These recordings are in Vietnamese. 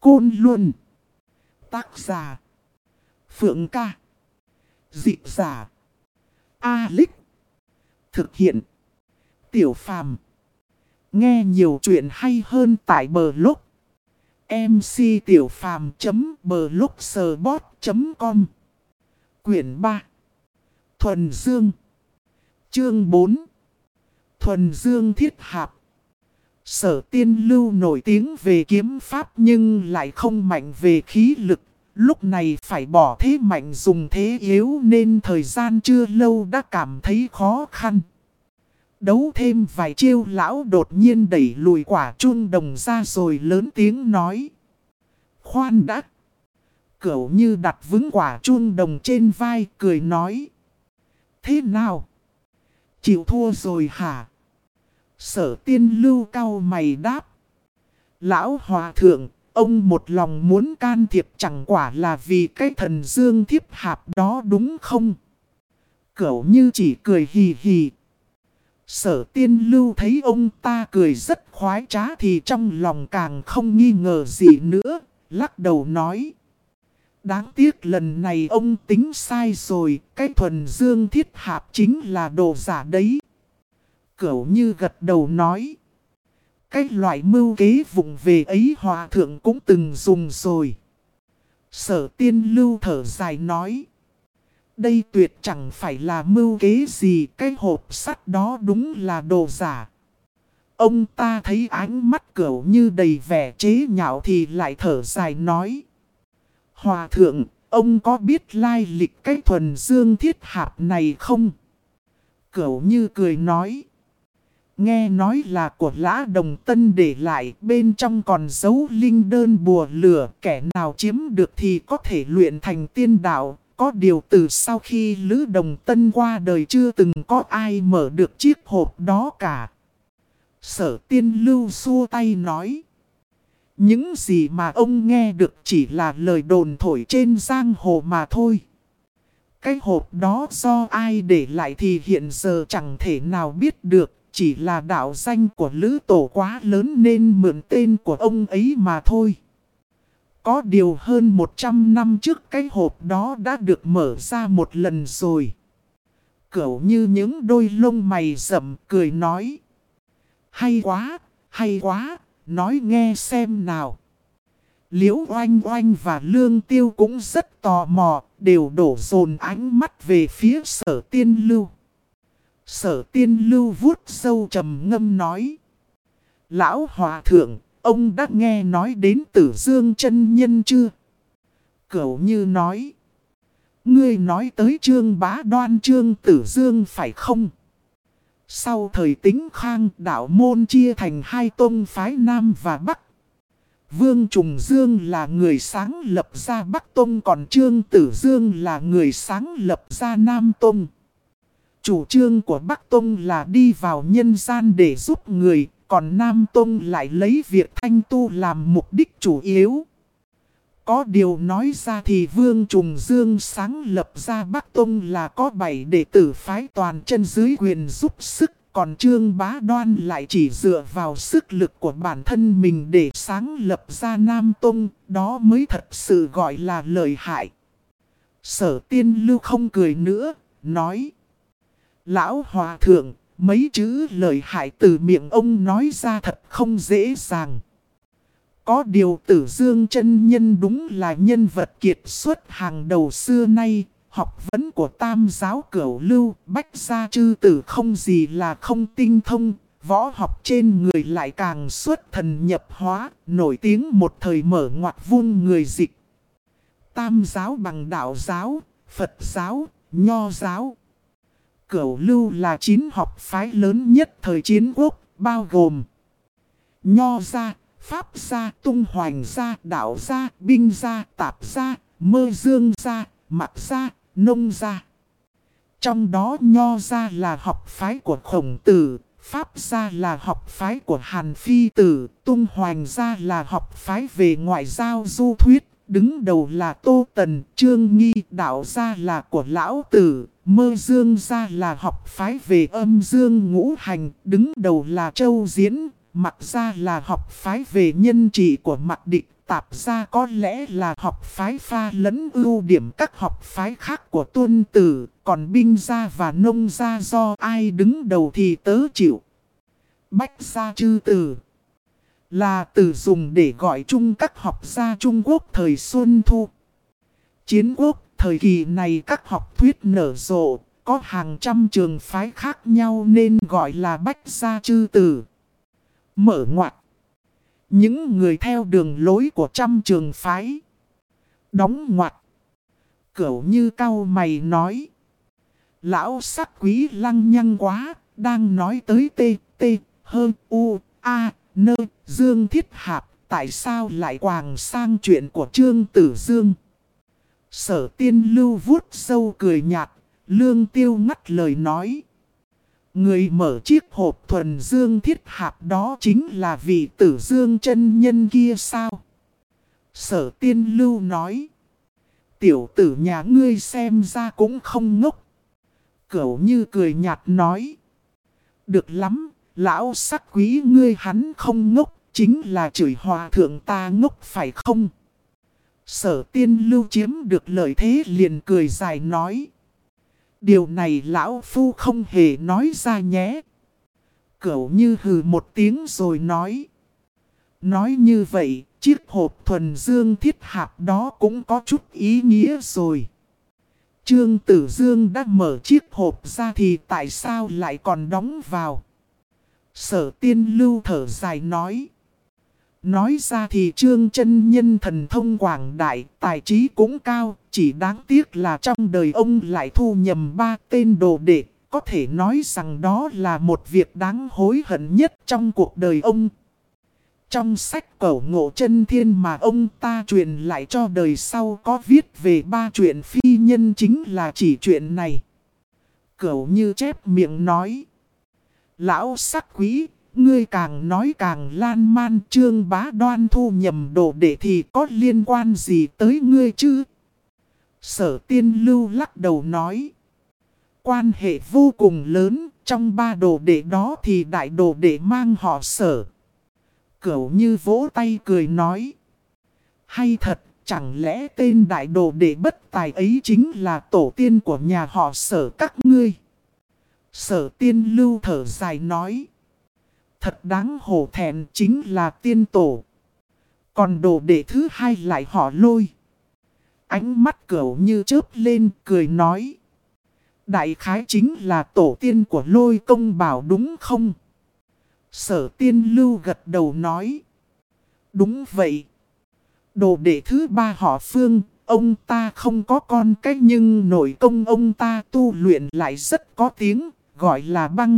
Côn Luân. Tác giả Phượng Ca. Dịch giả A-Lích. Thực hiện Tiểu Phàm. Nghe nhiều chuyện hay hơn tại Blog mctiểupham.blogspot.com. Quyển 3 Thuần Dương. Chương 4 Thuần Dương Thiết Hạp. Sở Tiên Lưu nổi tiếng về kiếm pháp nhưng lại không mạnh về khí lực. Lúc này phải bỏ thế mạnh dùng thế yếu nên thời gian chưa lâu đã cảm thấy khó khăn. Đấu thêm vài chiêu lão đột nhiên đẩy lùi quả chuông đồng ra rồi lớn tiếng nói. Khoan đã. Cửu Như đặt vững quả chuông đồng trên vai cười nói. Thế nào? Chịu thua rồi hả? Sở Tiên Lưu cau mày đáp. Lão Hòa Thượng, ông một lòng muốn can thiệp chẳng quả là vì cái thần dương thiếp hạp đó đúng không? Cửu Như chỉ cười hì hì. Sở Tiên Lưu thấy ông ta cười rất khoái trá thì trong lòng càng không nghi ngờ gì nữa, lắc đầu nói. Đáng tiếc lần này ông tính sai rồi, cái thuần dương thiết hạp chính là đồ giả đấy. Cửu Như gật đầu nói. Cái loại mưu kế vụng về ấy Hòa Thượng cũng từng dùng rồi. Sở Tiên Lưu thở dài nói. Đây tuyệt chẳng phải là mưu kế gì, cái hộp sắt đó đúng là đồ giả. Ông ta thấy ánh mắt Cửu Như đầy vẻ chế nhạo thì lại thở dài nói. Hòa Thượng, ông có biết lai lịch cái thuần dương thiết hạp này không? Cửu Như cười nói. Nghe nói là của Lã Đồng Tân để lại, bên trong còn dấu linh đơn bùa lửa, kẻ nào chiếm được thì có thể luyện thành tiên đạo. Có điều từ sau khi Lữ Đồng Tân qua đời chưa từng có ai mở được chiếc hộp đó cả. Sở Tiên Lưu xua tay nói. Những gì mà ông nghe được chỉ là lời đồn thổi trên giang hồ mà thôi. Cái hộp đó do ai để lại thì hiện giờ chẳng thể nào biết được. Chỉ là đạo danh của Lữ Tổ quá lớn nên mượn tên của ông ấy mà thôi. Có điều hơn 100 năm trước cái hộp đó đã được mở ra một lần rồi. Cửu Như những đôi lông mày rậm cười nói. Hay quá, nói nghe xem nào. Liễu Oanh Oanh và Lương Tiêu cũng rất tò mò, đều đổ dồn ánh mắt về phía Sở Tiên Lưu. Sở Tiên Lưu vuốt râu trầm ngâm nói. Lão Hòa Thượng, ông đã nghe nói đến Tử Dương chân nhân chưa? Cửu Như nói. Ngươi nói tới Trương Bá Đoan Trương Tử Dương phải không? Sau thời Tĩnh Khang, đạo môn chia thành hai tông phái Nam và Bắc. Vương Trùng Dương là người sáng lập ra Bắc Tông, còn Trương Tử Dương là người sáng lập ra Nam Tông. Chủ trương của Bắc Tông là đi vào nhân gian để giúp người, còn Nam Tông lại lấy việc thanh tu làm mục đích chủ yếu. Có điều nói ra thì Vương Trùng Dương sáng lập ra Bắc Tông là có 7 đệ tử phái toàn chân dưới quyền giúp sức, còn Trương Bá Đoan lại chỉ dựa vào sức lực của bản thân mình để sáng lập ra Nam Tông, đó mới thật sự gọi là lợi hại. Sở Tiên Lưu không cười nữa, nói. Lão Hòa Thượng, mấy chữ lợi hại từ miệng ông nói ra thật không dễ dàng. Có điều Tử Dương chân nhân đúng là nhân vật kiệt xuất hàng đầu xưa nay, học vấn của Tam giáo Cửu Lưu, Bách gia chư tử không gì là không tinh thông, võ học trên người lại càng xuất thần nhập hóa, nổi tiếng một thời mở ngoặt vung người dịch. Tam giáo bằng đạo giáo, Phật giáo, Nho giáo. Cửu Lưu là 9 học phái lớn nhất thời chiến quốc, bao gồm Nho gia, Pháp gia, Tung Hoành gia, Đạo gia, Binh gia, Tạp gia, Mơ Dương gia, Mặc gia, Nông gia. Trong đó Nho gia là học phái của Khổng Tử, Pháp gia là học phái của Hàn Phi Tử, Tung Hoành gia là học phái về ngoại giao du thuyết, đứng đầu là Tô Tần, Trương Nghi. Đạo gia là của Lão Tử, Mơ Dương gia là học phái về âm dương ngũ hành, đứng đầu là Châu Diễn. Mặc gia là học phái về nhân trị của Mặc Địch, Tạp gia có lẽ là học phái pha lẫn ưu điểm các học phái khác của Tuân Tử, còn binh gia và nông gia do ai đứng đầu thì tớ chịu. Bách gia chư tử là từ dùng để gọi chung các học gia Trung Quốc thời Xuân Thu. Chiến quốc, thời kỳ này các học thuyết nở rộ, có hàng trăm trường phái khác nhau nên gọi là bách gia chư tử. Mở ngoặt. Những người theo đường lối của trăm trường phái. Đóng ngoặt. Cửu Như cau mày nói. Lão sắc quý lăng nhăng quá, đang nói tới t, hơn, u, a, nơ, Dương Thiết Hạp, tại sao lại quàng sang chuyện của Trương Tử Dương? Sở Tiên Lưu vuốt sâu cười nhạt, Lương Tiêu ngắt lời nói. Người mở chiếc hộp thuần Dương Thiết Hạp đó chính là vị Tử Dương chân nhân kia sao? Sở Tiên Lưu nói. Tiểu tử nhà ngươi xem ra cũng không ngốc. Cửu Như cười nhạt nói. Được lắm, lão sắc quý ngươi hắn không ngốc, chính là chửi hòa thượng ta ngốc phải không? Sở Tiên Lưu chiếm được lợi thế liền cười dài nói. Điều này lão phu không hề nói ra nhé. Cửu Như hừ một tiếng rồi nói. Nói như vậy, chiếc hộp thuần Dương Thiết Hạp đó cũng có chút ý nghĩa rồi. Trương Tử Dương đã mở chiếc hộp ra thì tại sao lại còn đóng vào? Sở Tiên Lưu thở dài nói. Nói ra thì Trương chân nhân thần thông quảng đại, tài trí cũng cao, chỉ đáng tiếc là trong đời ông lại thu nhầm 3 tên đồ đệ, có thể nói rằng đó là một việc đáng hối hận nhất trong cuộc đời ông. Trong sách Cẩu Ngộ Chân Thiên mà ông ta truyền lại cho đời sau có viết về 3 chuyện phi nhân chính là chỉ chuyện này. Cẩu Như chép miệng nói. Lão sắc quý, ngươi càng nói càng lan man, Trương Bá Đoan thu nhầm đồ đệ thì có liên quan gì tới ngươi chứ? Sở Tiên Lưu lắc đầu nói. Quan hệ vô cùng lớn, trong 3 đồ đệ đó thì đại đồ đệ mang họ Sở. Cửu Như vỗ tay cười nói. Hay thật, chẳng lẽ tên đại đồ đệ bất tài ấy chính là tổ tiên của nhà họ Sở các ngươi? Sở Tiên Lưu thở dài nói. Thật đáng hổ thẹn, chính là tiên tổ. Còn đồ đệ thứ hai lại họ Lôi. Ánh mắt Cửu Như chớp lên cười nói. Đại khái chính là tổ tiên của Lôi Công Bảo đúng không? Sở Tiên Lưu gật đầu nói. Đúng vậy. Đồ đệ thứ 3 họ Phương, ông ta không có con cái nhưng nội công ông ta tu luyện lại rất có tiếng, gọi là Băng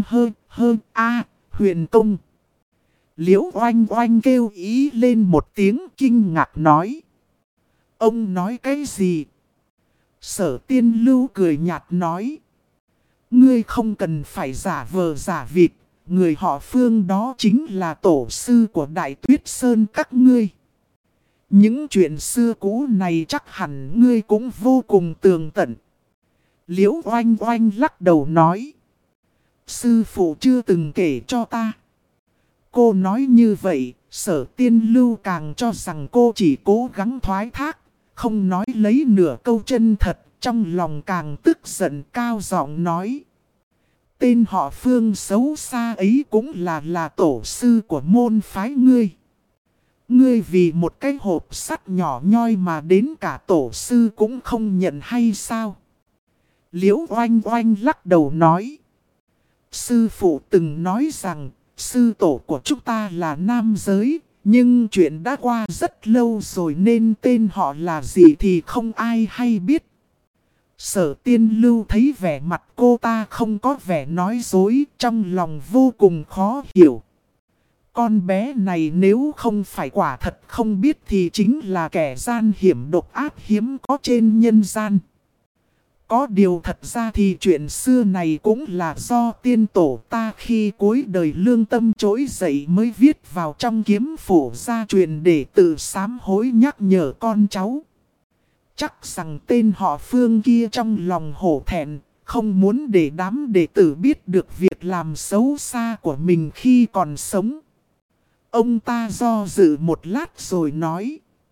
Huyền Công. Liễu Oanh Oanh kêu ý lên một tiếng kinh ngạc nói. Ông nói cái gì? Sở Tiên Lưu cười nhạt nói. Ngươi không cần phải giả vờ giả vịt, người họ Phương đó chính là tổ sư của Đại Tuyết Sơn các ngươi. Những chuyện xưa cũ này chắc hẳn ngươi cũng vô cùng tường tận. Liễu Oanh Oanh lắc đầu nói. Sư phụ chưa từng kể cho ta. Cô nói như vậy, Sở Tiên Lưu càng cho rằng cô chỉ cố gắng thoái thác, không nói lấy nửa câu chân thật, trong lòng càng tức giận cao giọng nói. Tên họ Phương xấu xa ấy cũng là tổ sư của môn phái ngươi. Ngươi vì một cái hộp sắt nhỏ nhoi mà đến cả tổ sư cũng không nhận hay sao? Liễu Oanh Oanh lắc đầu nói. Sư phụ từng nói rằng sư tổ của chúng ta là nam giới, nhưng chuyện đã qua rất lâu rồi nên tên họ là gì thì không ai hay biết. Sở Tiên Lưu thấy vẻ mặt cô ta không có vẻ nói dối, trong lòng vô cùng khó hiểu. Con bé này nếu không phải quả thật không biết thì chính là kẻ gian hiểm độc ác hiếm có trên nhân gian. Có điều thật ra thì chuyện xưa này cũng là do tiên tổ ta khi cuối đời lương tâm trỗi dậy mới viết vào trong kiếm phổ gia truyền để tự sám hối nhắc nhở con cháu. Chắc rằng tên họ Phương kia trong lòng hổ thẹn, không muốn để đám đệ tử biết được việc làm xấu xa của mình khi còn sống. Ông ta do dự một lát rồi nói.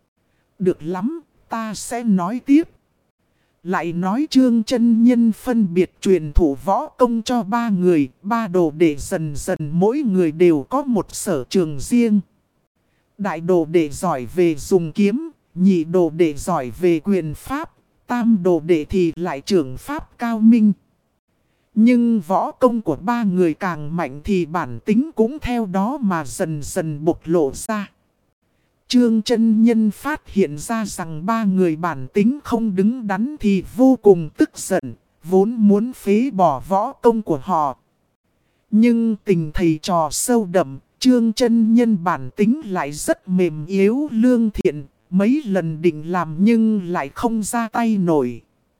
Được lắm, ta sẽ nói tiếp. Lại nói Trương chân nhân phân biệt truyền thụ võ công cho ba người, ba đồ đệ dần dần mỗi người đều có một sở trường riêng. Đại đồ đệ giỏi về dùng kiếm, nhị đồ đệ giỏi về quyền pháp, tam đồ đệ thì lại trưởng pháp cao minh. Nhưng võ công của ba người càng mạnh thì bản tính cũng theo đó mà dần dần bộc lộ ra. Trương chân nhân phát hiện ra rằng ba người bản tính không đứng đắn thì vô cùng tức giận, vốn muốn phế bỏ võ công của họ. Nhưng tình thầy trò sâu đậm, Trương chân nhân bản tính lại rất mềm yếu lương thiện, mấy lần định làm nhưng lại không ra tay nổi.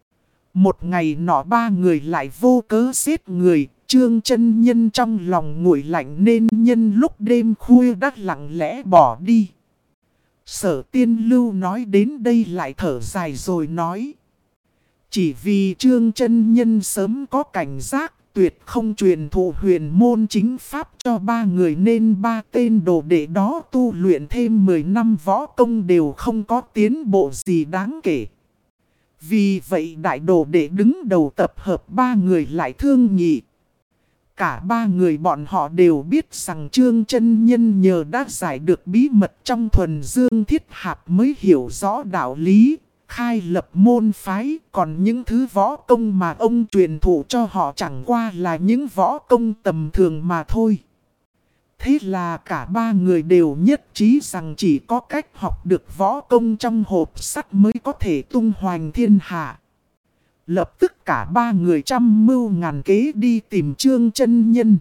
Một ngày nọ ba người lại vô cớ giết người, Trương chân nhân trong lòng nguội lạnh nên nhân lúc đêm khuya đã lặng lẽ bỏ đi. Sở Tiên Lưu nói đến đây lại thở dài rồi nói. Chỉ vì Trương chân nhân sớm có cảnh giác, tuyệt không truyền thụ huyền môn chính pháp cho ba người nên ba tên đồ đệ đó tu luyện thêm 10 năm võ công đều không có tiến bộ gì đáng kể. Vì vậy đại đồ đệ đứng đầu tập hợp ba người lại thương nghị. Cả ba người bọn họ đều biết rằng Trương chân nhân nhờ đã giải được bí mật trong thuần dương thiết hạp mới hiểu rõ đạo lý, khai lập môn phái. Còn những thứ võ công mà ông truyền thụ cho họ chẳng qua là những võ công tầm thường mà thôi. Thế là cả ba người đều nhất trí rằng chỉ có cách học được võ công trong hộp sắt mới có thể tung hoành thiên hạ. Lập tức cả ba người trăm mưu ngàn kế đi tìm Trương chân nhân.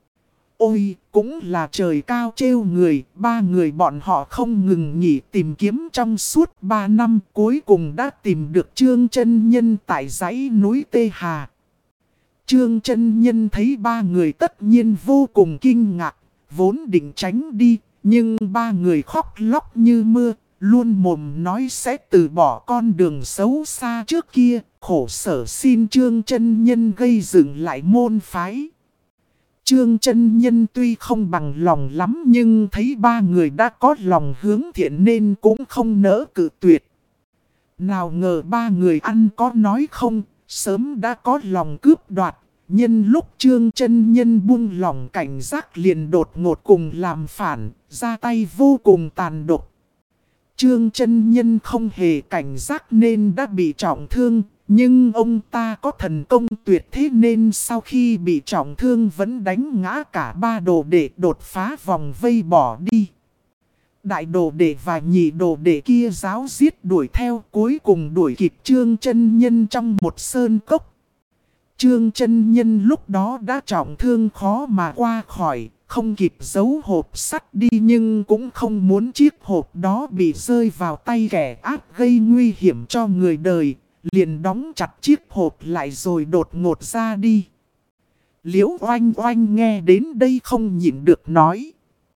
Ôi, cũng là trời cao trêu người, ba người bọn họ không ngừng nghỉ tìm kiếm trong suốt 3 năm, cuối cùng đã tìm được Trương chân nhân tại dãy núi Tê Hà. Trương chân nhân thấy ba người tất nhiên vô cùng kinh ngạc, vốn định tránh đi, nhưng ba người khóc lóc như mưa, luôn mồm nói sẽ từ bỏ con đường xấu xa trước kia, khổ sở xin Trương chân nhân gây dựng lại môn phái. Trương chân nhân tuy không bằng lòng lắm nhưng thấy ba người đã có lòng hướng thiện nên cũng không nỡ cự tuyệt. Nào ngờ ba người ăn có nói không, sớm đã có lòng cướp đoạt. Nhân lúc Trương chân nhân buông lòng cảnh giác liền đột ngột cùng làm phản, ra tay vô cùng tàn độc. Trương chân nhân không hề cảnh giác nên đã bị trọng thương, nhưng ông ta có thần công tuyệt thế nên sau khi bị trọng thương vẫn đánh ngã cả ba đồ đệ đột phá vòng vây bỏ đi. Đại đồ đệ và nhị đồ đệ kia ráo riết đuổi theo, cuối cùng đuổi kịp Trương chân nhân trong một sơn cốc. Trương chân nhân lúc đó đã trọng thương khó mà qua khỏi, không kịp giấu hộp sắt đi nhưng cũng không muốn chiếc hộp đó bị rơi vào tay kẻ ác gây nguy hiểm cho người đời, liền đóng chặt chiếc hộp lại rồi đột ngột ra đi. Liễu Oanh Oanh nghe đến đây không nhịn được nói.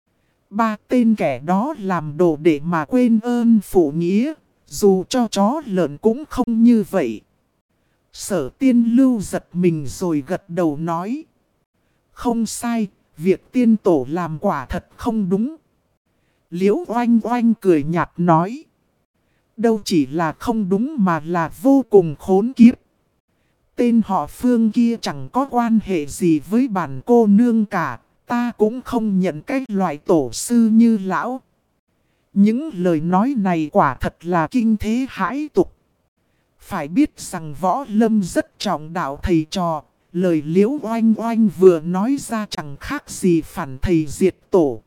Ba tên kẻ đó làm đồ đệ mà quên ơn phụ nghĩa, dù cho chó lợn cũng không như vậy. Sở Tiên Lưu giật mình rồi gật đầu nói. Không sai, việc tiên tổ làm quả thật không đúng. Liễu Oanh Oanh cười nhạt nói. Đâu chỉ là không đúng mà là vô cùng khốn kiếp. Tên họ Phương kia chẳng có quan hệ gì với bản cô nương cả. Ta cũng không nhận cái loại tổ sư như lão. Những lời nói này quả thật là kinh thế hãi tục. Phải biết rằng võ lâm rất trọng đạo thầy trò. Lời Liễu Oanh Oanh vừa nói ra chẳng khác gì phản thầy diệt tổ.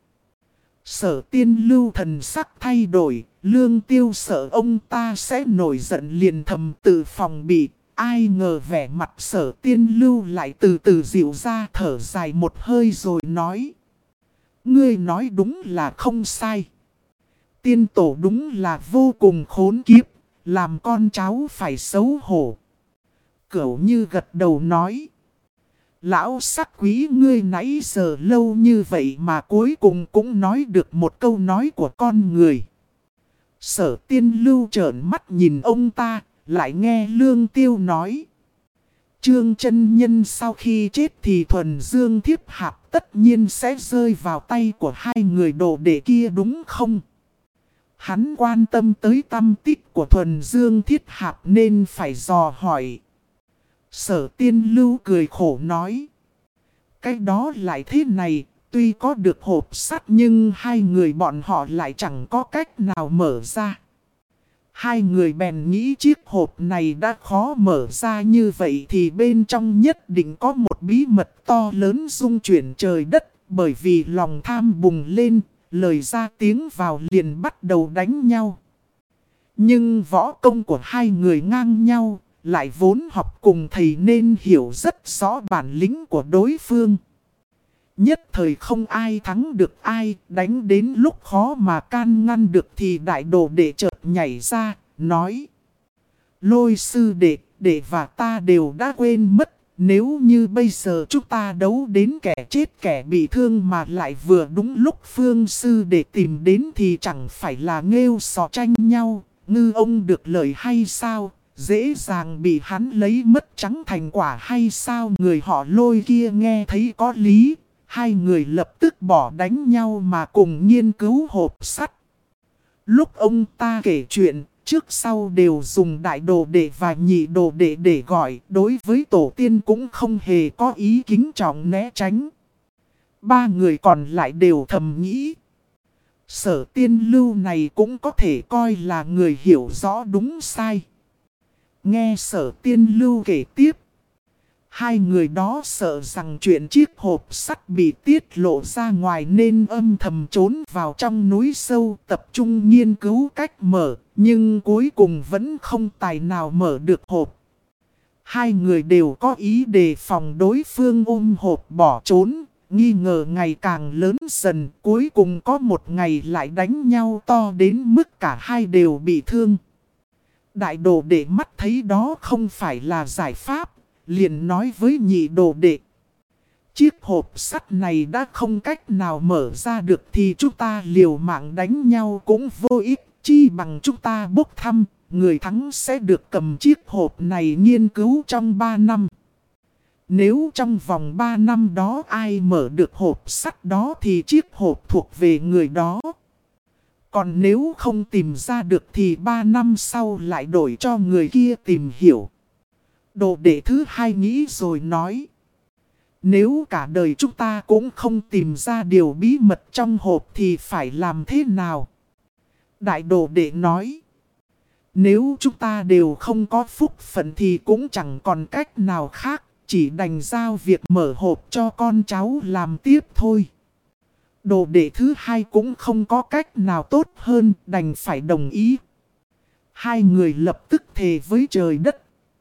Sở Tiên Lưu thần sắc thay đổi. Lương Tiêu sợ ông ta sẽ nổi giận liền thầm tự phòng bị. Ai ngờ vẻ mặt Sở Tiên Lưu lại từ từ dịu ra, thở dài một hơi rồi nói. Ngươi nói đúng là không sai. Tiên tổ đúng là vô cùng khốn kiếp, làm con cháu phải xấu hổ. Cửu Như gật đầu nói. Lão sắc quý ngươi nãy giờ lâu như vậy mà cuối cùng cũng nói được một câu nói của con người. Sở Tiên Lưu trợn mắt nhìn ông ta, lại nghe Lương Tiêu nói. Trương chân nhân sau khi chết thì thuần dương thiếp hạp tất nhiên sẽ rơi vào tay của hai người đồ đệ kia đúng không? Hắn quan tâm tới tâm tích của Thuần Dương Thiết Hạp nên phải dò hỏi. Sở Tiên Lưu cười khổ nói. Cái đó lại thế này, tuy có được hộp sắt nhưng hai người bọn họ lại chẳng có cách nào mở ra. Hai người bèn nghĩ chiếc hộp này đã khó mở ra như vậy thì bên trong nhất định có một bí mật to lớn rung chuyển trời đất. Bởi vì lòng tham bùng lên, lời ra tiếng vào liền bắt đầu đánh nhau. Nhưng võ công của hai người ngang nhau, lại vốn học cùng thầy nên hiểu rất rõ bản lĩnh của đối phương. Nhất thời không ai thắng được ai, đánh đến lúc khó mà can ngăn được thì đại đồ đệ chợt nhảy ra, nói. Lôi sư đệ và ta đều đã quên mất, nếu như bây giờ chúng ta đấu đến kẻ chết kẻ bị thương mà lại vừa đúng lúc phương sư đệ tìm đến thì chẳng phải là nghêu sò tranh nhau, ngư ông được lợi hay sao, dễ dàng bị hắn lấy mất trắng thành quả hay sao. Người họ Lôi kia nghe thấy có lý. Hai người lập tức bỏ đánh nhau mà cùng nghiên cứu hộp sắt. Lúc ông ta kể chuyện, trước sau đều dùng đại đồ đệ và nhị đồ đệ để gọi. Đối với tổ tiên cũng không hề có ý kính trọng né tránh. Ba người còn lại đều thầm nghĩ. Sở Tiên Lưu này cũng có thể coi là người hiểu rõ đúng sai. Nghe Sở Tiên Lưu kể tiếp. Hai người đó sợ rằng chuyện chiếc hộp sắt bị tiết lộ ra ngoài nên âm thầm trốn vào trong núi sâu tập trung nghiên cứu cách mở, nhưng cuối cùng vẫn không tài nào mở được hộp. Hai người đều có ý đề phòng đối phương ôm hộp bỏ trốn, nghi ngờ ngày càng lớn dần, cuối cùng có một ngày lại đánh nhau to đến mức cả hai đều bị thương. Đại đồ đệ mắt thấy đó không phải là giải pháp. Liền nói với nhị đồ đệ. Chiếc hộp sắt này đã không cách nào mở ra được thì chúng ta liều mạng đánh nhau cũng vô ích. Chi bằng chúng ta bốc thăm, người thắng sẽ được cầm chiếc hộp này nghiên cứu trong 3 năm. Nếu trong vòng 3 năm đó ai mở được hộp sắt đó thì chiếc hộp thuộc về người đó. Còn nếu không tìm ra được thì 3 năm sau lại đổi cho người kia tìm hiểu. Đồ đệ thứ hai nghĩ rồi nói. Nếu cả đời chúng ta cũng không tìm ra điều bí mật trong hộp thì phải làm thế nào? Đại đồ đệ nói. Nếu chúng ta đều không có phúc phận thì cũng chẳng còn cách nào khác. Chỉ đành giao việc mở hộp cho con cháu làm tiếp thôi. Đồ đệ thứ hai cũng không có cách nào tốt hơn, đành phải đồng ý. Hai người lập tức thề với trời đất.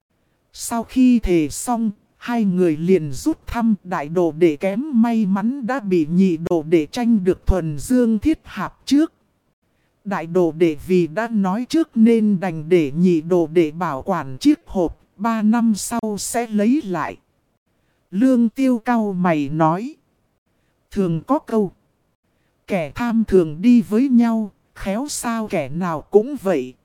Sau khi thề xong, hai người liền rút thăm. Đại đồ đệ kém may mắn đã bị nhị đồ đệ tranh được Thuần Dương Thiết Hạp trước. Đại đồ đệ vì đã nói trước nên đành để nhị đồ đệ bảo quản chiếc hộp, 3 năm sau sẽ lấy lại. Lương Tiêu cau mày nói. Thường có câu. Kẻ tham thường đi với nhau, khéo sao kẻ nào cũng vậy.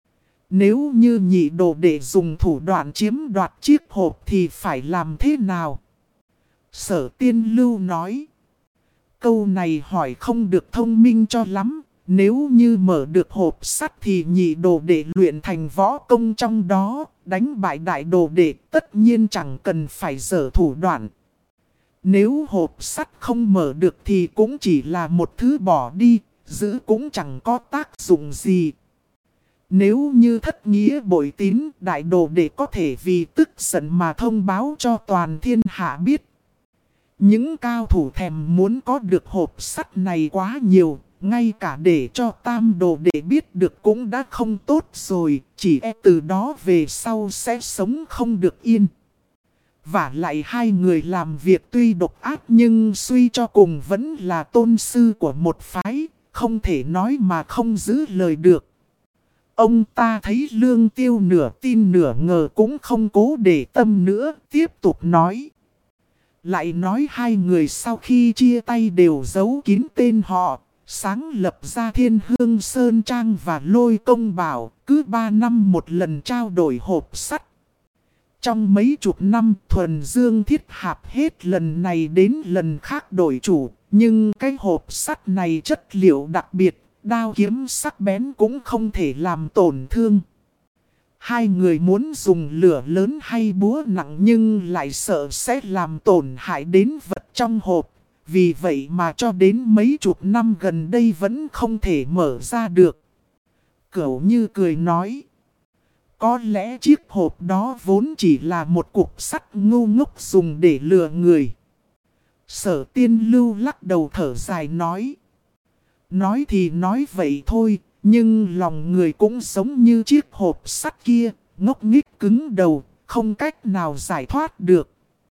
Nếu như nhị đồ đệ dùng thủ đoạn chiếm đoạt chiếc hộp thì phải làm thế nào? Sở Tiên Lưu nói. Câu này hỏi không được thông minh cho lắm. Nếu như mở được hộp sắt thì nhị đồ đệ luyện thành võ công trong đó. Đánh bại đại đồ đệ tất nhiên chẳng cần phải dở thủ đoạn. Nếu hộp sắt không mở được thì cũng chỉ là một thứ bỏ đi. Giữ cũng chẳng có tác dụng gì. Nếu như thất nghĩa bội tín, đại đồ đệ có thể vì tức giận mà thông báo cho toàn thiên hạ biết. Những cao thủ thèm muốn có được hộp sắt này quá nhiều, ngay cả để cho tam đồ đệ biết được cũng đã không tốt rồi, chỉ từ đó về sau sẽ sống không được yên. Vả lại hai người làm việc tuy độc ác nhưng suy cho cùng vẫn là tôn sư của một phái, không thể nói mà không giữ lời được. Ông ta thấy Lương Tiêu nửa tin nửa ngờ cũng không cố để tâm nữa, tiếp tục nói. Lại nói hai người sau khi chia tay đều giấu kín tên họ, sáng lập ra Thiên Hương Sơn Trang và Lôi Công Bảo, cứ 3 năm một lần trao đổi hộp sắt. Trong mấy chục năm Thuần Dương Thiết Hạp hết lần này đến lần khác đổi chủ, nhưng cái hộp sắt này chất liệu đặc biệt. đao kiếm sắc bén cũng không thể làm tổn thương. Hai người muốn dùng lửa lớn hay búa nặng nhưng lại sợ sẽ làm tổn hại đến vật trong hộp. Vì vậy mà cho đến mấy chục năm gần đây vẫn không thể mở ra được. Cửu Như cười nói. Có lẽ chiếc hộp đó vốn chỉ là một cục sắt ngu ngốc dùng để lừa người. Sở Tiên Lưu lắc đầu thở dài nói. Nói thì nói vậy thôi, nhưng lòng người cũng giống như chiếc hộp sắt kia, ngốc nghếch cứng đầu, không cách nào giải thoát được.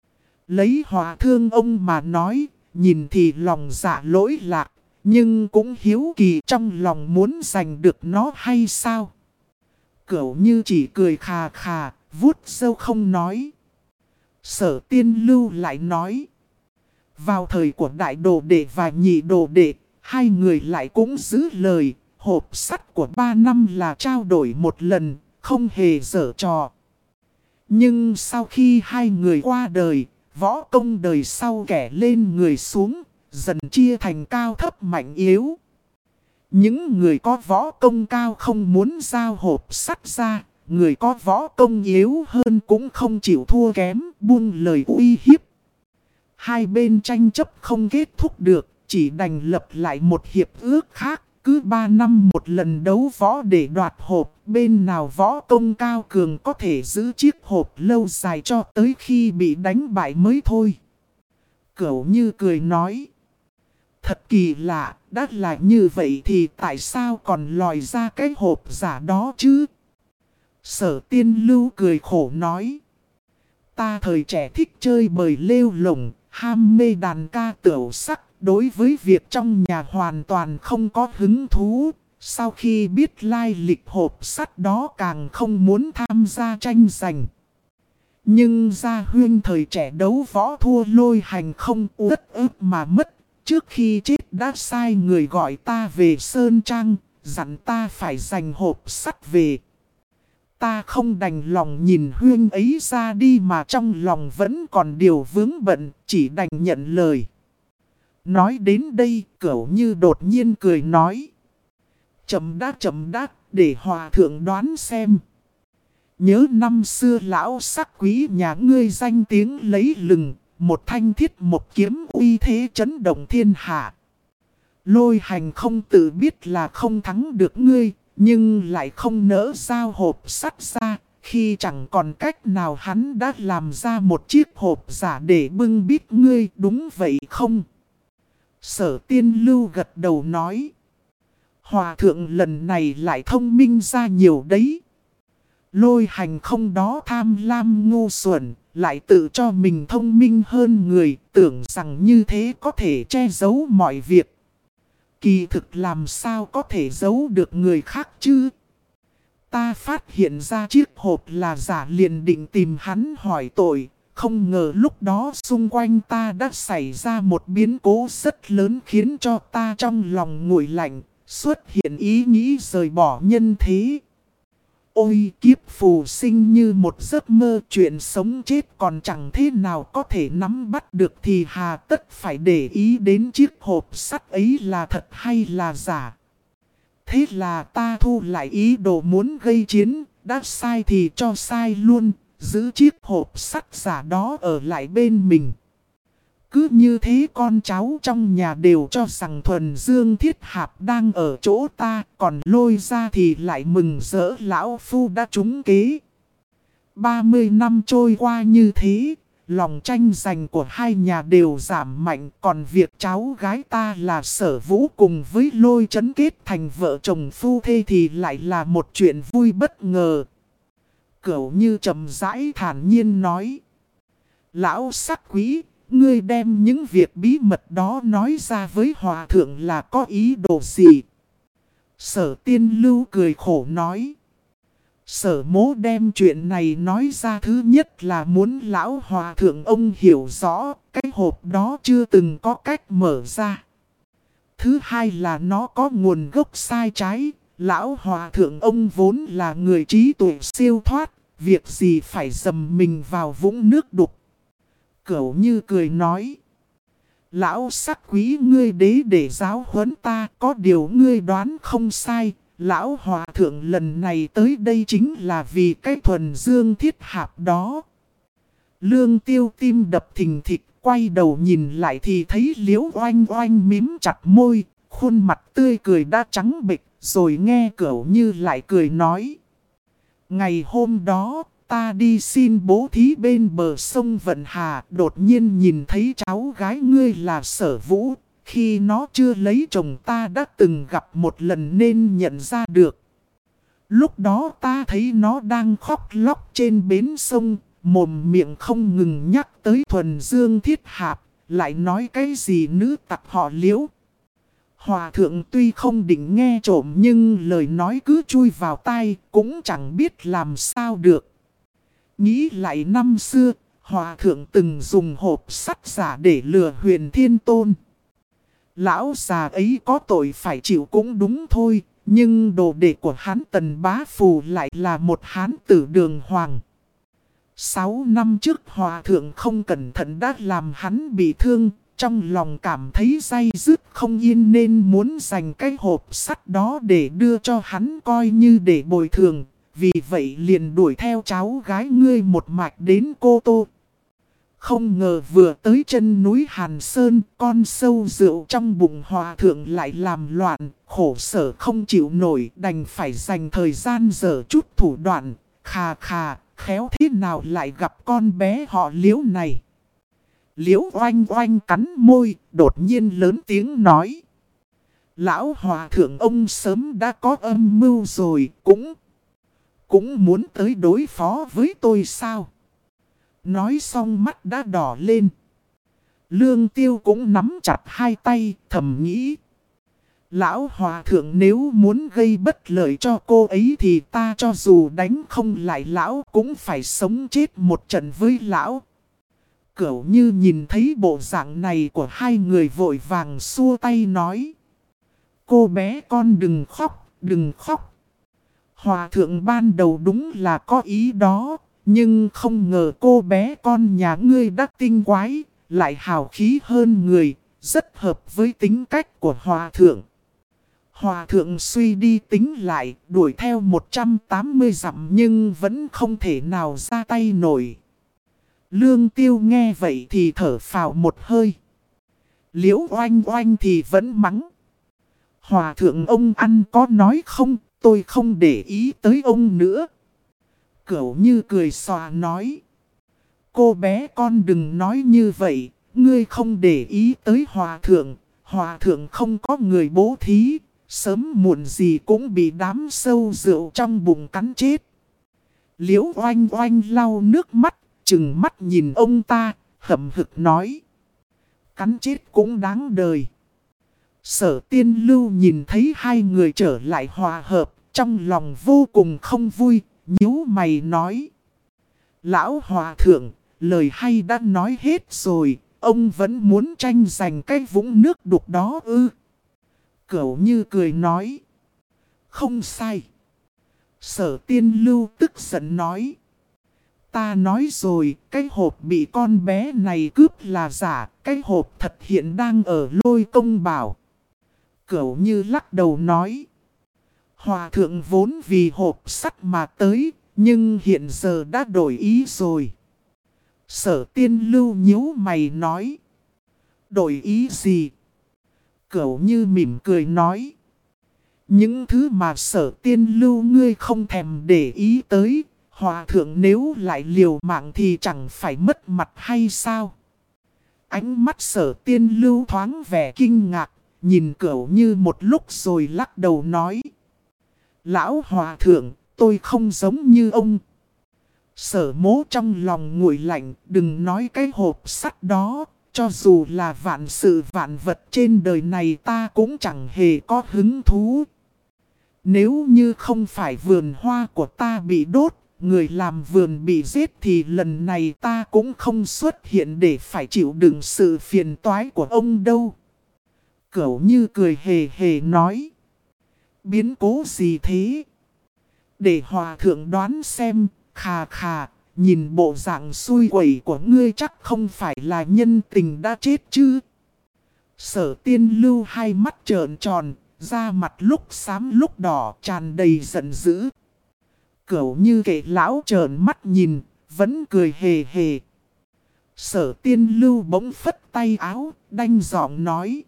Lấy Hòa Thương ông mà nói, nhìn thì lòng dạ lỗi lạc, nhưng cũng hiếu kỳ trong lòng muốn giành được nó hay sao? Cửu Như chỉ cười khà khà, vuốt râu không nói. Sở Tiên Lưu lại nói. Vào thời của đại đồ đệ và nhị đồ đệ, hai người lại cũng giữ lời. Hộp sắt của 3 năm là trao đổi một lần, không hề giở trò. Nhưng sau khi hai người qua đời, võ công đời sau kẻ lên người xuống, dần chia thành cao thấp mạnh yếu. Những người có võ công cao không muốn giao hộp sắt ra, người có võ công yếu hơn cũng không chịu thua kém, buông lời uy hiếp. Hai bên tranh chấp không kết thúc được, chỉ đành lập lại một hiệp ước khác, cứ 3 năm một lần đấu võ để đoạt hộp, bên nào võ công cao cường có thể giữ chiếc hộp lâu dài cho tới khi bị đánh bại mới thôi. Cửu Như cười nói. Thật kỳ lạ, đã là như vậy thì tại sao còn lòi ra cái hộp giả đó chứ? Sở Tiên Lưu cười khổ nói. Ta thời trẻ thích chơi bời lêu lổng, ham mê đàn ca tửu sắc, đối với việc trong nhà hoàn toàn không có hứng thú. Sau khi biết lai lịch hộp sắt đó càng không muốn tham gia tranh giành. Nhưng Gia Huyên thời trẻ đấu võ thua Lôi Hành không uất ức mà mất. Trước khi chết đã sai người gọi ta về Sơn Trang, dặn ta phải giành hộp sắt về. Ta không đành lòng nhìn Huyên ấy ra đi mà trong lòng vẫn còn điều vướng bận, chỉ đành nhận lời. Nói đến đây, Cửu Như đột nhiên cười nói. Chậm đã, để Hòa Thượng đoán xem. Nhớ năm xưa lão sắc quý nhà ngươi danh tiếng lấy lừng, một thanh thiết một kiếm uy thế chấn động thiên hạ. Lôi Hành không tự biết là không thắng được ngươi, nhưng lại không nỡ giao hộp sắt ra. Khi chẳng còn cách nào hắn đã làm ra một chiếc hộp giả để bưng bít ngươi, đúng vậy không? Sở Tiên Lưu gật đầu nói. Hòa thượng lần này lại thông minh ra nhiều đấy. Lôi Hành không đó tham lam ngu xuẩn, lại tự cho mình thông minh hơn người, tưởng rằng như thế có thể che giấu mọi việc. Kỳ thực làm sao có thể giấu được người khác chứ? Ta phát hiện ra chiếc hộp là giả liền định tìm hắn hỏi tội. Không ngờ lúc đó xung quanh ta đã xảy ra một biến cố rất lớn khiến cho ta trong lòng nguội lạnh, xuất hiện ý nghĩ rời bỏ nhân thế. Ôi kiếp phù sinh như một giấc mơ, chuyện sống chết còn chẳng thế nào có thể nắm bắt được thì hà tất phải để ý đến chiếc hộp sắt ấy là thật hay là giả. Thế là ta thu lại ý đồ muốn gây chiến, đã sai thì cho sai luôn, giữ chiếc hộp sắt giả đó ở lại bên mình. Cứ như thế con cháu trong nhà đều cho rằng Thuần Dương Thiết Hạp đang ở chỗ ta, còn Lôi ra thì lại mừng rỡ lão phu đã trúng kế. 30 năm trôi qua như thế, lòng tranh giành của hai nhà đều giảm mạnh, còn việc cháu gái ta là Sở Vũ cùng với Lôi trấn kết thành vợ chồng phu thê thì lại là một chuyện vui bất ngờ. Cửu Như chậm rãi thản nhiên nói. Lão sắc quý, ngươi đem những việc bí mật đó nói ra với Hòa Thượng là có ý đồ gì? Sở Tiên Lưu cười khổ nói. Sở Mỗ đem chuyện này nói ra thứ nhất là muốn Lão Hòa Thượng ông hiểu rõ cái hộp đó chưa từng có cách mở ra. Thứ hai là nó có nguồn gốc sai trái. Lão Hòa Thượng ông vốn là người trí tuệ siêu thoát, việc gì phải dầm mình vào vũng nước đục. Cửu Như cười nói. Lão sắc quý ngươi đế để giáo huấn ta, có điều ngươi đoán không sai. Lão hòa thượng lần này tới đây chính là vì cái thuần dương thiết hạp đó. Lương Tiêu tim đập thình thịch, quay đầu nhìn lại thì thấy Liễu Oanh Oanh mím chặt môi, khuôn mặt tươi cười đã trắng bệch, rồi nghe Cửu Như lại cười nói. Ngày hôm đó, ta đi xin bố thí bên bờ sông Vận Hà, đột nhiên nhìn thấy cháu gái ngươi là Sở Vũ. Khi nó chưa lấy chồng ta đã từng gặp một lần nên nhận ra được. Lúc đó ta thấy nó đang khóc lóc trên bến sông, mồm miệng không ngừng nhắc tới thuần dương thiết hạp, lại nói cái gì nữ tặc họ Liễu. Hòa thượng tuy không định nghe trộm nhưng lời nói cứ chui vào tai, cũng chẳng biết làm sao được. Nghĩ lại năm xưa, hòa thượng từng dùng hộp sắt giả để lừa Huyền Thiên Tôn. Lão già ấy có tội phải chịu cũng đúng thôi, nhưng đồ đệ của hắn Tần Bá Phù lại là một hán tử đường hoàng. 6 năm trước hòa thượng không cẩn thận đã làm hắn bị thương, trong lòng cảm thấy day dứt không yên nên muốn dành cái hộp sắt đó để đưa cho hắn coi như để bồi thường. Vì vậy liền đuổi theo cháu gái ngươi một mạch đến Cô Tô. Không ngờ vừa tới chân núi Hàn Sơn, con sâu rượu trong bụng hòa thượng lại làm loạn, khổ sở không chịu nổi, đành phải dành thời gian dở chút thủ đoạn, khà khà, khéo thế nào lại gặp con bé họ Liễu này. Liễu Oanh Oanh cắn môi, đột nhiên lớn tiếng nói. Lão hòa thượng ông sớm đã có âm mưu rồi, cũng muốn tới đối phó với tôi sao? Nói xong mắt đã đỏ lên. Lương Tiêu cũng nắm chặt hai tay, thầm nghĩ. Lão hòa thượng nếu muốn gây bất lợi cho cô ấy thì ta cho dù đánh không lại lão cũng phải sống chết một trận với lão. Cửu Như nhìn thấy bộ dạng này của hai người vội vàng xua tay nói. Cô bé con đừng khóc, đừng khóc. Hòa thượng ban đầu đúng là có ý đó, nhưng không ngờ cô bé con nhà ngươi đã tinh quái, lại hào khí hơn người, rất hợp với tính cách của hòa thượng. Hòa thượng suy đi tính lại, đuổi theo 180 dặm nhưng vẫn không thể nào ra tay nổi. Lương Tiêu nghe vậy thì thở phào một hơi. Liễu Oanh Oanh thì vẫn mắng. Hòa thượng ông ăn có nói không, tôi không để ý tới ông nữa. Cửu Như cười xòa nói. Cô bé con đừng nói như vậy, ngươi không để ý tới hòa thượng không có người bố thí, sớm muộn gì cũng bị đám sâu rượu trong bụng cắn chết. Liễu Oanh Oanh lau nước mắt, trừng mắt nhìn ông ta, hậm hực nói. Cắn chết cũng đáng đời. Sở Tiên Lưu nhìn thấy hai người trở lại hòa hợp, trong lòng vô cùng không vui, nhíu mày nói. Lão hòa thượng, lời hay đã nói hết rồi, ông vẫn muốn tranh giành cái vũng nước đục đó ư. Cửu Như cười nói. Không sai. Sở Tiên Lưu tức giận nói. Ta nói rồi, cái hộp bị con bé này cướp là giả, cái hộp thật hiện đang ở Lôi Công Bảo. Cửu Như lắc đầu nói. Hòa thượng vốn vì hộp sắt mà tới, nhưng hiện giờ đã đổi ý rồi. Sở Tiên Lưu nhíu mày nói. Đổi ý gì? Cửu Như mỉm cười nói. Những thứ mà Sở Tiên Lưu ngươi không thèm để ý tới, hòa thượng nếu lại liều mạng thì chẳng phải mất mặt hay sao? Ánh mắt Sở Tiên Lưu thoáng vẻ kinh ngạc, nhìn Cửu Như một lúc rồi lắc đầu nói. Lão hòa thượng, tôi không giống như ông. Sở Mố trong lòng nguội lạnh, đừng nói cái hộp sắt đó, cho dù là vạn sự vạn vật trên đời này ta cũng chẳng hề có hứng thú. Nếu như không phải vườn hoa của ta bị đốt, người làm vườn bị giết thì lần này ta cũng không xuất hiện để phải chịu đựng sự phiền toái của ông đâu. Cửu Như cười hề hề nói. Biến cố gì thế? Để hòa thượng đoán xem, khà khà, nhìn bộ dạng xui quẩy của ngươi chắc không phải là nhân tình đã chết chứ. Sở Tiên Lưu hai mắt trợn tròn, da mặt lúc xám lúc đỏ tràn đầy giận dữ. Cửu Như kệ lão trợn mắt nhìn, vẫn cười hề hề. Sở Tiên Lưu bỗng phất tay áo, đanh giọng nói.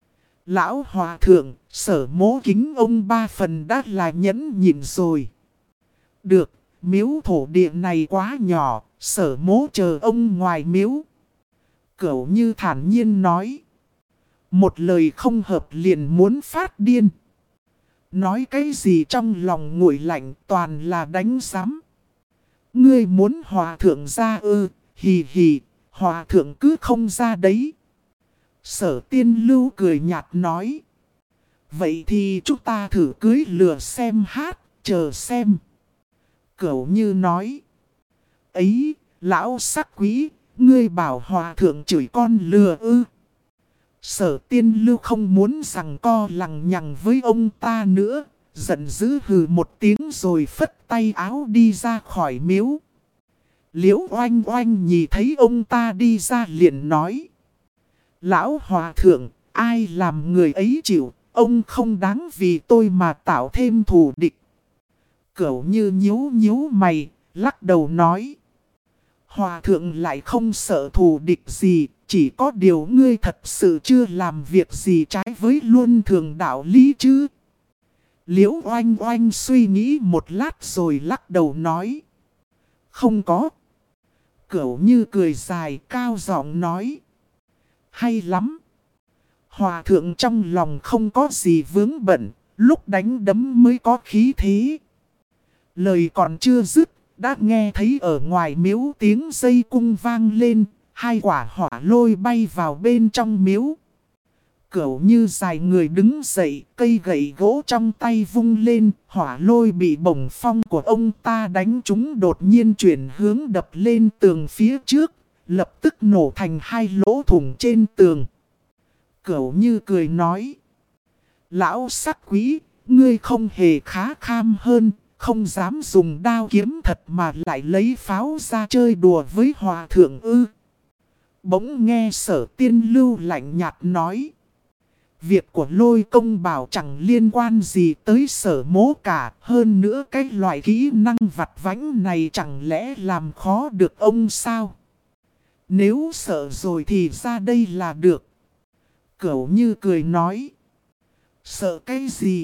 Lão hòa thượng, Sở mố kính ông 3 phần đã là nhẫn nhịn rồi. Được, miếu thổ địa này quá nhỏ, Sở mố chờ ông ngoài miếu. Cửu Như thản nhiên nói. Một lời không hợp liền muốn phát điên. Nói cái gì trong lòng nguội lạnh toàn là đánh giám. Ngươi muốn hòa thượng ra ư, hì hì, hòa thượng cứ không ra đấy. Sở Tiên Lưu cười nhạt nói. Vậy thì chúng ta thử cưới lừa xem hát, chờ xem. Cửu Như nói. Ấy, lão sắc quý, ngươi bảo hòa thượng chửi con lừa ư. Sở Tiên Lưu không muốn rằng co lằng nhằng với ông ta nữa, giận dữ hừ một tiếng rồi phất tay áo đi ra khỏi miếu. Liễu Oanh Oanh nhìn thấy ông ta đi ra liền nói. Lão hòa thượng, ai làm người ấy chịu, ông không đáng vì tôi mà tạo thêm thù địch. Cửu Như nhíu nhíu mày, lắc đầu nói. Hòa thượng lại không sợ thù địch gì, chỉ có điều ngươi thật sự chưa làm việc gì trái với luân thường đạo lý chứ. Liễu Oanh Oanh suy nghĩ một lát rồi lắc đầu nói. Không có. Cửu Như cười dài cao giọng nói. Hay lắm. Hòa thượng trong lòng không có gì vướng bận, lúc đánh đấm mới có khí thế. Lời còn chưa dứt, đã nghe thấy ở ngoài miếu tiếng dây cung vang lên, 2 quả hỏa lôi bay vào bên trong miếu. Cửu Như dài người đứng dậy, cây gậy gỗ trong tay vung lên, hỏa lôi bị bổng phong của ông ta đánh trúng đột nhiên chuyển hướng đập lên tường phía trước, lập tức nổ thành 2 lỗ thủng trên tường. Cửu Như cười nói. Lão sắc quý, ngươi không hề khá kham hơn, không dám dùng đao kiếm thật mà lại lấy pháo ra chơi đùa với hòa thượng ư. Bỗng nghe Sở Tiên Lưu lạnh nhạt nói. Việc của Lôi Công Bảo chẳng liên quan gì tới Sở mố cả. Hơn nữa cái loại kỹ năng vặt vãnh này chẳng lẽ làm khó được ông sao? Nếu sợ rồi thì ra đây là được. Cửu Như cười nói. Sợ cái gì?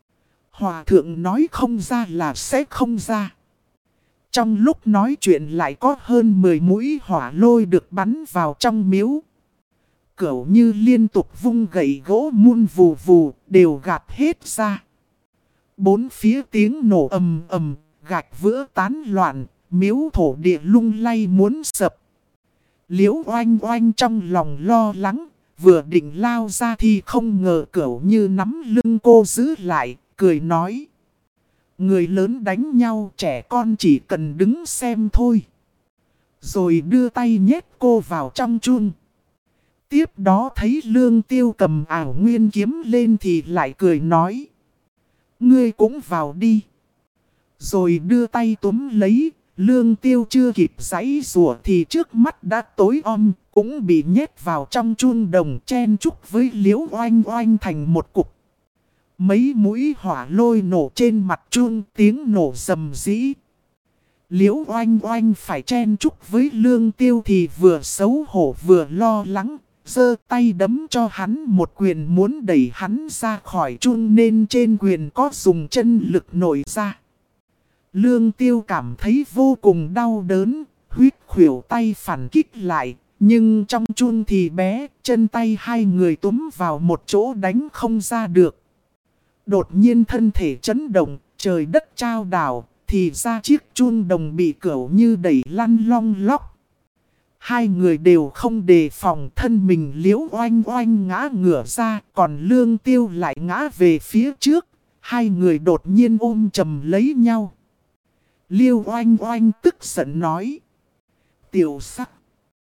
Hòa thượng nói không ra là sẽ không ra. Trong lúc nói chuyện lại có hơn 10 mũi hỏa lôi được bắn vào trong miếu. Cửu Như liên tục vung gậy gỗ muôn vù vù, đều gạt hết ra. 4 phía tiếng nổ ầm ầm, gạch vỡ tán loạn, miếu thổ địa lung lay muốn sập. Liễu Oanh Oanh trong lòng lo lắng, vừa định lao ra thì không ngờ Cửu Như nắm lưng cô giữ lại, cười nói. Người lớn đánh nhau, trẻ con chỉ cần đứng xem thôi. Rồi đưa tay nhét cô vào trong chun. Tiếp đó thấy Lương Tiêu cầm ảo nguyên kiếm lên thì lại cười nói. Ngươi cũng vào đi. Rồi đưa tay túm lấy, Lương Tiêu chưa kịp giãy giụa thì trước mắt đã tối om, cũng bị nhét vào trong chun đồng chen chúc với Liễu Oanh Oanh thành một cục. Mấy mũi hỏa lôi nổ trên mặt chun, tiếng nổ rầm rĩ. Liễu Oanh Oanh phải chen chúc với Lương Tiêu thì vừa xấu hổ vừa lo lắng, giơ tay đấm cho hắn một quyền muốn đẩy hắn ra khỏi chun nên trên quyền có dùng chân lực nổi ra. Lương Tiêu cảm thấy vô cùng đau đớn, huýt khuỷu tay phản kích lại, nhưng trong chun thì bé, chân tay hai người túm vào một chỗ đánh không ra được. Đột nhiên thân thể chấn động, trời đất trao đảo, thì ra chiếc chun đồng bị Cửu Như đẩy lăn long lóc. Hai người đều không đề phòng, thân mình Liễu Oanh Oanh ngã ngửa ra, còn Lương Tiêu lại ngã về phía trước. Hai người đột nhiên ôm chầm lấy nhau. Liễu Oanh Oanh tức giận nói. Tiểu sắc.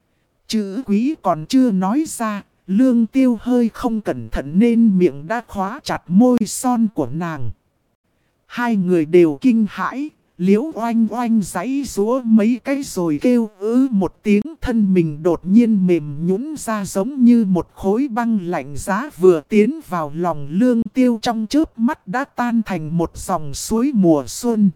Chữ quý còn chưa nói ra, Lương Tiêu hơi không cẩn thận nên miệng đã khóa chặt môi son của nàng. Hai người đều kinh hãi, Liễu oanh oanh giãy giũa mấy cái rồi kêu một tiếng, thân mình đột nhiên mềm nhũn ra giống như một khối băng lạnh giá vừa tiến vào lòng Lương Tiêu, trong chớp mắt đã tan thành một dòng suối mùa xuân.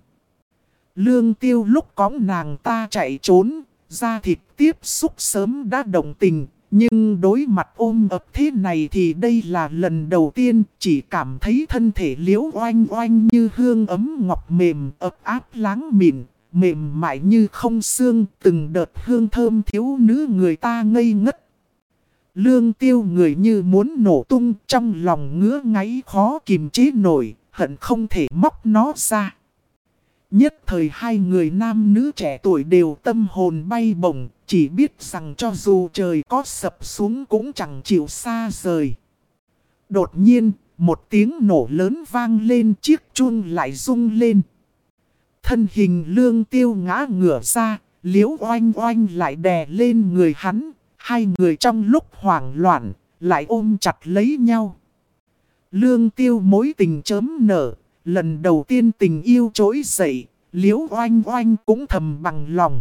Lương Tiêu lúc cõng nàng ta chạy trốn, da thịt tiếp xúc sớm đã động tình. Nhưng đối mặt ôm ấp thế này thì đây là lần đầu tiên, chỉ cảm thấy thân thể Liễu oanh oanh như hương ấm ngọc mềm, ấp áp láng mịn, mềm mại như không xương, từng đợt hương thơm thiếu nữ người ta ngây ngất. Lương Tiêu người như muốn nổ tung, trong lòng ngứa ngáy khó kìm chế nổi, hận không thể móc nó ra. Nhất thời hai người nam nữ trẻ tuổi đều tâm hồn bay bổng, chỉ biết rằng cho dù trời có sập xuống cũng chẳng chịu xa rời. Đột nhiên, một tiếng nổ lớn vang lên, chiếc chuông lại rung lên. Thân hình Lương Tiêu ngã ngửa ra, Liễu oanh oanh lại đè lên người hắn. Hai người trong lúc hoảng loạn, lại ôm chặt lấy nhau. Lương Tiêu mối tình chớm nở, lần đầu tiên tình yêu trỗi dậy, Liễu oanh oanh cũng thầm bằng lòng.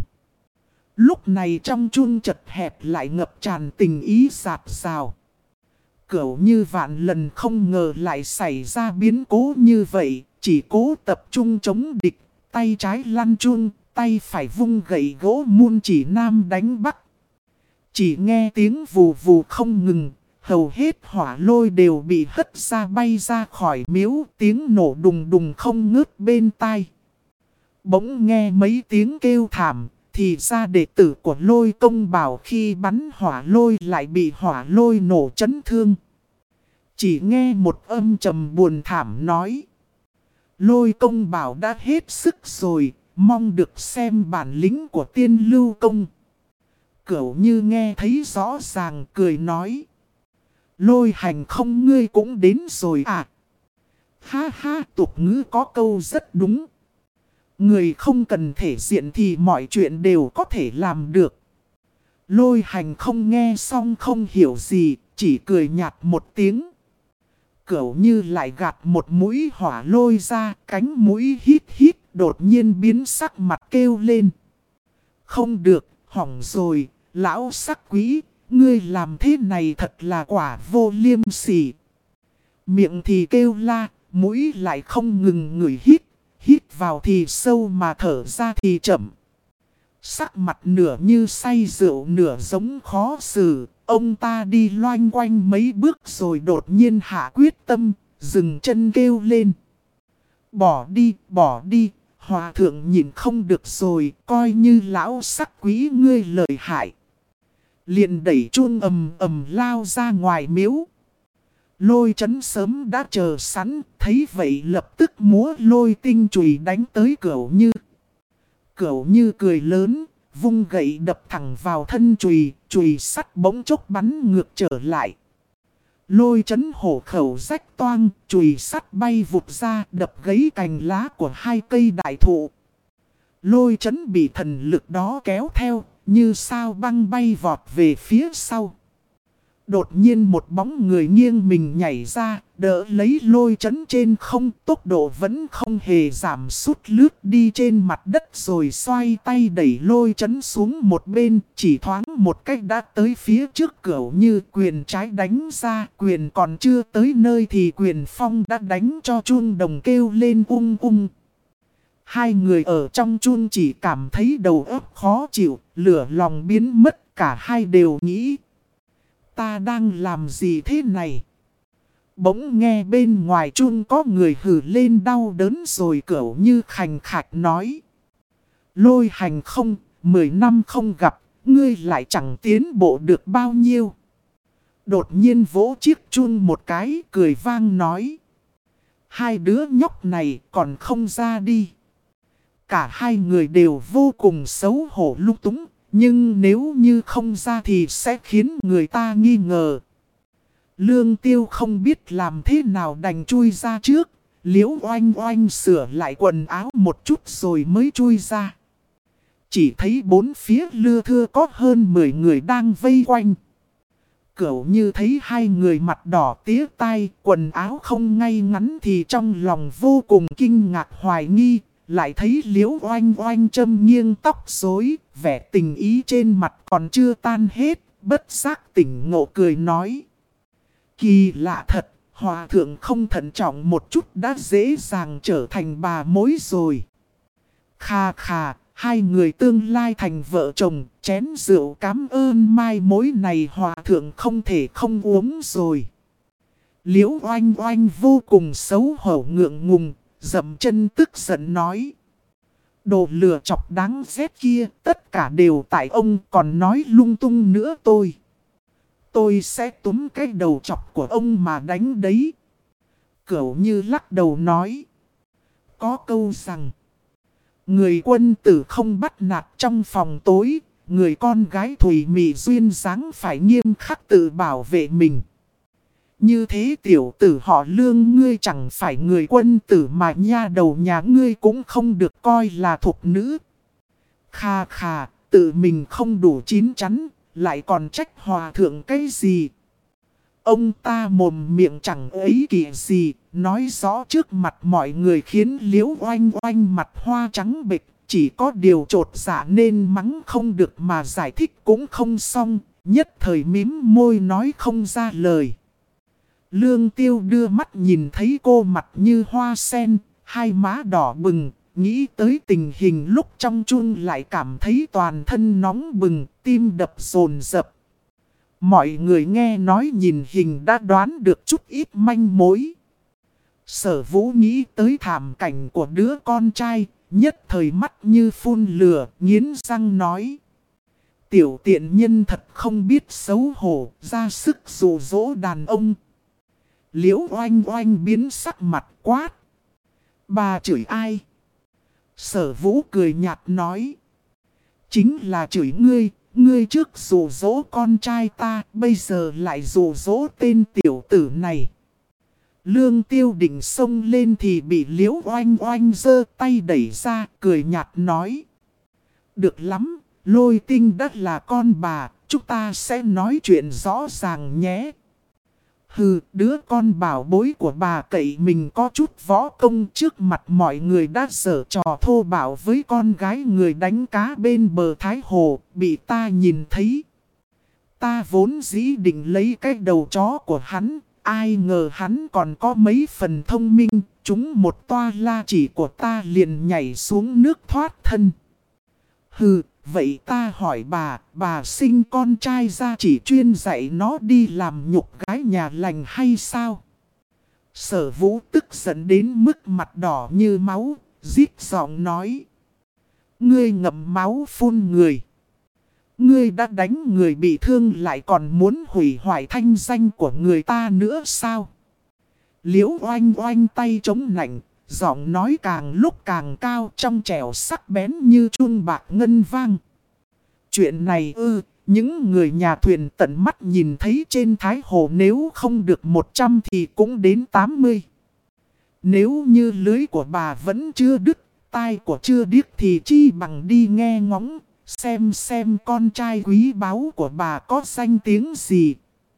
Lúc này trong chuông chật hẹp lại ngập tràn tình ý dạt dào. Cửu Như vạn lần không ngờ lại xảy ra biến cố như vậy, chỉ cố tập trung chống địch, tay trái lăn chuông, tay phải vung gậy gỗ muôn chỉ nam đánh bắc. Chỉ nghe tiếng vù vù không ngừng, hầu hết hỏa lôi đều bị hất ra bay ra khỏi miếu, tiếng nổ đùng đùng không ngớt bên tai. Bỗng nghe mấy tiếng kêu thảm, thì ra đệ tử của Lôi Công Bảo khi bắn hỏa lôi lại bị hỏa lôi nổ chấn thương. Chỉ nghe một âm trầm buồn thảm nói: Lôi Công Bảo đã hết sức rồi, mong được xem bản lĩnh của Tiên Lưu Công. Cửu Như nghe thấy rõ ràng cười nói: Lôi Hành không, ngươi cũng đến rồi à? Ha ha, tục ngữ có câu rất đúng. Người không cần thể diện thì mọi chuyện đều có thể làm được. Lôi Hành không nghe xong không hiểu gì, chỉ cười nhạt một tiếng. Cửu Như lại gạt một mũi hỏa lôi ra, cánh mũi hít hít, đột nhiên biến sắc mặt kêu lên: Không được, hỏng rồi, lão sắc quý, ngươi làm thế này thật là quả vô liêm sỉ. Miệng thì kêu la, mũi lại không ngừng ngửi hít. Hít vào thì sâu mà thở ra thì chậm. Sắc mặt nửa như say rượu nửa giống khó xử. Ông ta đi loanh quanh mấy bước rồi đột nhiên hạ quyết tâm, dừng chân kêu lên: Bỏ đi, hòa thượng nhìn không được rồi, coi như lão sắc quý ngươi lợi hại. Liền đẩy chuông ầm ầm lao ra ngoài miếu. Lôi Chấn sớm đã chờ sẵn, thấy vậy lập tức múa lôi tinh chùy đánh tới Cửu Như. Cửu Như cười lớn, vung gậy đập thẳng vào thân chùy, chùy sắt bỗng chốc bắn ngược trở lại. Lôi Chấn hổ khẩu rách toang, chùy sắt bay vụt ra đập gãy cành lá của hai cây đại thụ. Lôi Chấn bị thần lực đó kéo theo, như sao băng bay vọt về phía sau. Đột nhiên một bóng người nghiêng mình nhảy ra, đỡ lấy Lôi Chấn trên không, tốc độ vẫn không hề giảm sút, lướt đi trên mặt đất rồi xoay tay đẩy Lôi Chấn xuống một bên, chỉ thoáng một cách đã tới phía trước Cửu Như. Quyền trái đánh ra, quyền còn chưa tới nơi thì quyền phong đã đánh cho chuông đồng kêu lên ung ung. Hai người ở trong chuông chỉ cảm thấy đầu óc khó chịu, lửa lòng biến mất, cả hai đều nghĩ: Ta đang làm gì thế này? Bỗng nghe bên ngoài chuông có người hừ lên đau đớn rồi Cửu Như khành khạch nói: Lôi Hành không, 10 năm không gặp, ngươi lại chẳng tiến bộ được bao nhiêu. Đột nhiên vỗ chiếc chuông một cái, cười vang nói: Hai đứa nhóc này còn không ra đi. Cả hai người đều vô cùng xấu hổ lung túng. Nhưng nếu như không ra thì sẽ khiến người ta nghi ngờ. Lương Tiêu không biết làm thế nào đành chui ra trước. Liễu oanh oanh sửa lại quần áo một chút rồi mới chui ra. Chỉ thấy bốn phía lưa thưa có hơn 10 người đang vây quanh. Cửu Như thấy hai người mặt đỏ tía tai, quần áo không ngay ngắn thì trong lòng vô cùng kinh ngạc hoài nghi. lại thấy Liễu Oanh Oanh châm nghiêng tóc rối, vẻ tình ý trên mặt còn chưa tan hết, bất giác tỉnh ngộ cười nói. Kỳ lạ thật, hòa thượng không thận trọng một chút đã dễ dàng trở thành bà mối rồi. Khà khà, hai người tương lai thành vợ chồng, chén rượu cảm ơn mai mối này hòa thượng không thể không uống rồi. Liễu Oanh Oanh vô cùng xấu hổ ngượng ngùng, dậm chân tức giận nói. Đồ lừa chọc đáng ghét kia, tất cả đều tại ông còn nói lung tung nữa tôi. Tôi sẽ túm cái đầu chọc của ông mà đánh đấy. Cửu Như lắc đầu nói. Có câu rằng. Người quân tử không bắt nạt trong phòng tối. Người con gái thủy mị duyên dáng phải nghiêm khắc tự bảo vệ mình. Như thế tiểu tử họ Lương ngươi chẳng phải người quân tử mà nha đầu nhà ngươi cũng không được coi là thục nữ. Kha kha, tự mình không đủ chín chắn. Lại còn trách hòa thượng cái gì? Ông ta mồm miệng chẳng ấy kỳ gì, nói rõ trước mặt mọi người khiến Liễu Oanh Oanh mặt hoa trắng bệch, chỉ có điều trột dạ nên mắng không được mà giải thích cũng không xong, nhất thời mím môi nói không ra lời. Lương Tiêu đưa mắt nhìn thấy cô mặt như hoa sen, hai má đỏ bừng. Nghĩ tới tình hình lúc trong chun lại cảm thấy toàn thân nóng bừng, tim đập dồn dập. Mọi người nghe nói nhìn hình đã đoán được chút ít manh mối. Sở Vũ nghĩ tới thảm cảnh của đứa con trai, nhất thời mắt như phun lửa, nghiến răng nói. Tiểu tiện nhân thật không biết xấu hổ, ra sức dụ dỗ đàn ông. Liễu Oanh Oanh biến sắc mặt quát. Bà chửi ai? Sở Vũ cười nhạt nói. Chính là chửi ngươi, ngươi trước dụ dỗ con trai ta, bây giờ lại dụ dỗ tên tiểu tử này. Lương Tiêu định xông lên thì bị Liễu Oanh Oanh giơ tay đẩy ra, cười nhạt nói. Được lắm, Lôi Tinh đã là con bà, chúng ta sẽ nói chuyện rõ ràng nhé. Hừ, đứa con bảo bối của bà cậy mình có chút võ công trước mặt mọi người đã giở trò thô bạo với con gái người đánh cá bên bờ Thái Hồ, bị ta nhìn thấy. Ta vốn dĩ định lấy cái đầu chó của hắn, ai ngờ hắn còn có mấy phần thông minh, chúng một toa la chỉ của ta liền nhảy xuống nước thoát thân. Hừ, vậy ta hỏi bà sinh con trai ra chỉ chuyên dạy nó đi làm nhục gái nhà lành hay sao? Sở Vũ tức giận đến mức mặt đỏ như máu, rít giọng nói. Ngươi ngậm máu phun người. Ngươi đã đánh người bị thương lại còn muốn hủy hoại thanh danh của người ta nữa sao? Liễu Oanh Oanh tay chống nạnh. Giọng nói càng lúc càng cao trong trẻo sắc bén như chun bạc ngân vang. Chuyện này những người nhà thuyền tận mắt nhìn thấy trên Thái Hồ nếu không được 100 thì cũng đến 80. Nếu như lưới của bà vẫn chưa đứt, tai của chưa điếc thì chi bằng đi nghe ngóng, xem con trai quý báu của bà có danh tiếng gì.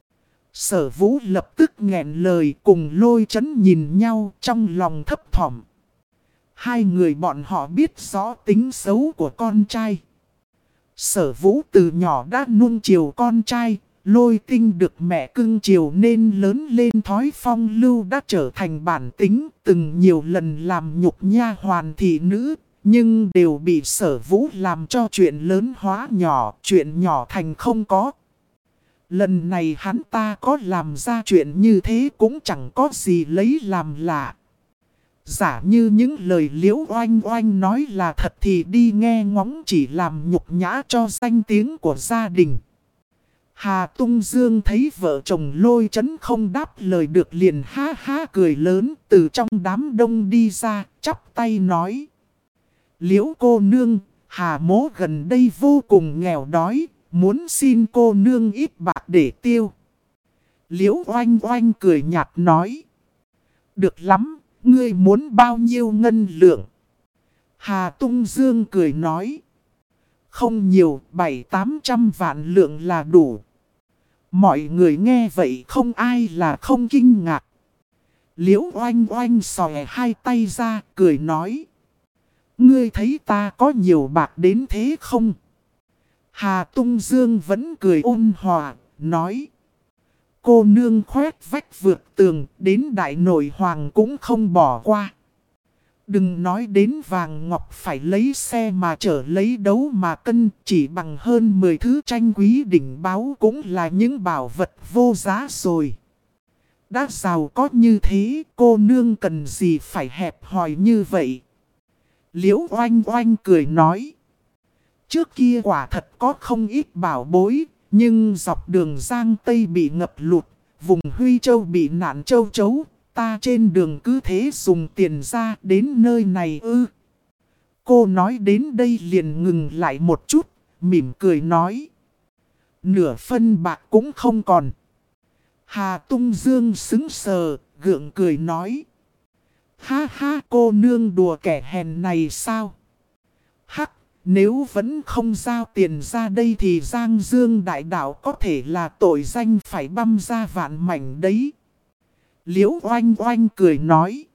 Sở Vũ lập tức nghẹn lời cùng Lôi Chấn nhìn nhau trong lòng thấp thỏm. Hai người bọn họ biết rõ tính xấu của con trai. Sở Vũ từ nhỏ đã nuông chiều con trai, Lôi Tinh được mẹ cưng chiều nên lớn lên thói phong lưu đã trở thành bản tính, từng nhiều lần làm nhục nha hoàn thị nữ, nhưng đều bị Sở Vũ làm cho chuyện lớn hóa nhỏ, chuyện nhỏ thành không có. Lần này hắn ta có làm ra chuyện như thế cũng chẳng có gì lấy làm lạ. Giả như những lời Liễu Oanh Oanh nói là thật thì đi nghe ngóng chỉ làm nhục nhã cho danh tiếng của gia đình. Hà Tung Dương thấy vợ chồng Lôi Chấn không đáp lời được liền ha ha cười lớn từ trong đám đông đi ra, chắp tay nói. Liễu cô nương, Hà mố gần đây vô cùng nghèo đói, muốn xin cô nương ít bạc để tiêu. Liễu Oanh Oanh cười nhạt nói. Được lắm, ngươi muốn bao nhiêu ngân lượng? Hà Tung Dương cười nói. Không nhiều, 700-800 vạn lượng là đủ. Mọi người nghe vậy không ai là không kinh ngạc. Liễu Oanh Oanh xòe hai tay ra, cười nói. Ngươi thấy ta có nhiều bạc đến thế không? Hà Tung Dương vẫn cười ôn hòa, nói. Cô nương khoét vách vượt tường, đến đại nội hoàng cũng không bỏ qua. Đừng nói đến vàng ngọc phải lấy xe mà chở lấy đấu mà cân, chỉ bằng hơn 10 thứ tranh quý đỉnh báo cũng là những bảo vật vô giá rồi. Đã giàu có như thế, cô nương cần gì phải hẹp hòi như vậy? Liễu Oanh Oanh cười nói. Trước kia quả thật có không ít bảo bối, nhưng dọc đường Giang Tây bị ngập lụt, vùng Huy Châu bị nạn châu chấu, ta trên đường cứ thế dùng tiền ra đến nơi này ư. Cô nói đến đây liền ngừng lại một chút, mỉm cười nói. Nửa phân bạc cũng không còn. Hà Tung Dương sững sờ, gượng cười nói. Ha ha, cô nương đùa kẻ hèn này sao? Hắc, nếu vẫn không giao tiền ra đây thì Giang Dương đại đạo có thể là tội danh phải băm ra vạn mảnh đấy. Liễu Oanh Oanh cười nói.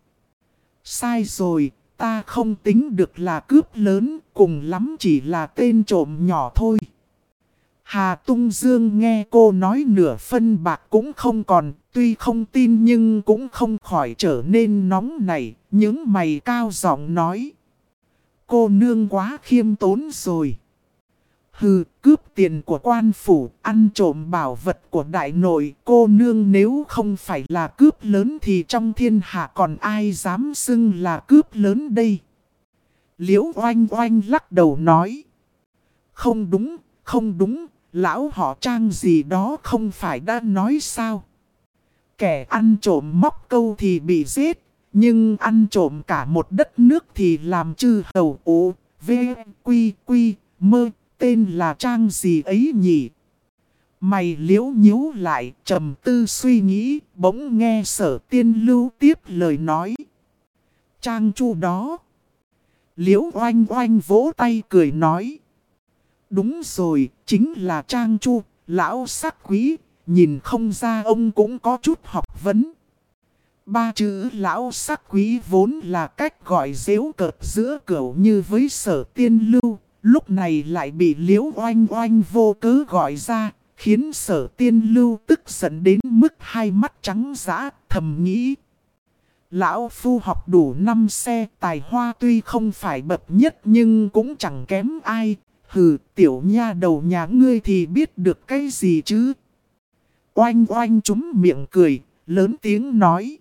Sai rồi, ta không tính được là cướp lớn, cùng lắm chỉ là tên trộm nhỏ thôi. Hà Tung Dương nghe cô nói nửa phân bạc cũng không còn, tuy không tin nhưng cũng không khỏi trở nên nóng nảy, những mày cao giọng nói. Cô nương quá khiêm tốn rồi. Hừ, cướp tiền của quan phủ, ăn trộm bảo vật của đại nội, cô nương nếu không phải là cướp lớn thì trong thiên hạ còn ai dám xưng là cướp lớn đây. Liễu Oanh Oanh lắc đầu nói. Không đúng, không đúng, lão họ Trang gì đó không phải đã nói sao. Kẻ ăn trộm móc câu thì bị giết, nhưng ăn trộm cả một đất nước thì làm chư hầu ố, v, quy, quy, mơ. Tên là Trang gì ấy nhỉ? Mày liễu nhíu lại, trầm tư suy nghĩ, bỗng nghe Sở Tiên Lưu tiếp lời nói. Trang Chu đó. Liễu Oanh Oanh vỗ tay cười nói. Đúng rồi, chính là Trang Chu, lão sắc quý, nhìn không ra ông cũng có chút học vấn. Ba chữ lão sắc quý vốn là cách gọi giễu cợt giữa cửu như với Sở Tiên Lưu. Lúc này lại bị Liễu Oanh Oanh vô cớ gọi ra, khiến Sở Tiên Lưu tức giận đến mức hai mắt trắng dã, thầm nghĩ. Lão phu học đủ 5 xe, tài hoa tuy không phải bậc nhất nhưng cũng chẳng kém ai. Hừ, tiểu nha đầu nhà ngươi thì biết được cái gì chứ? Oanh Oanh trúng miệng cười, lớn tiếng nói.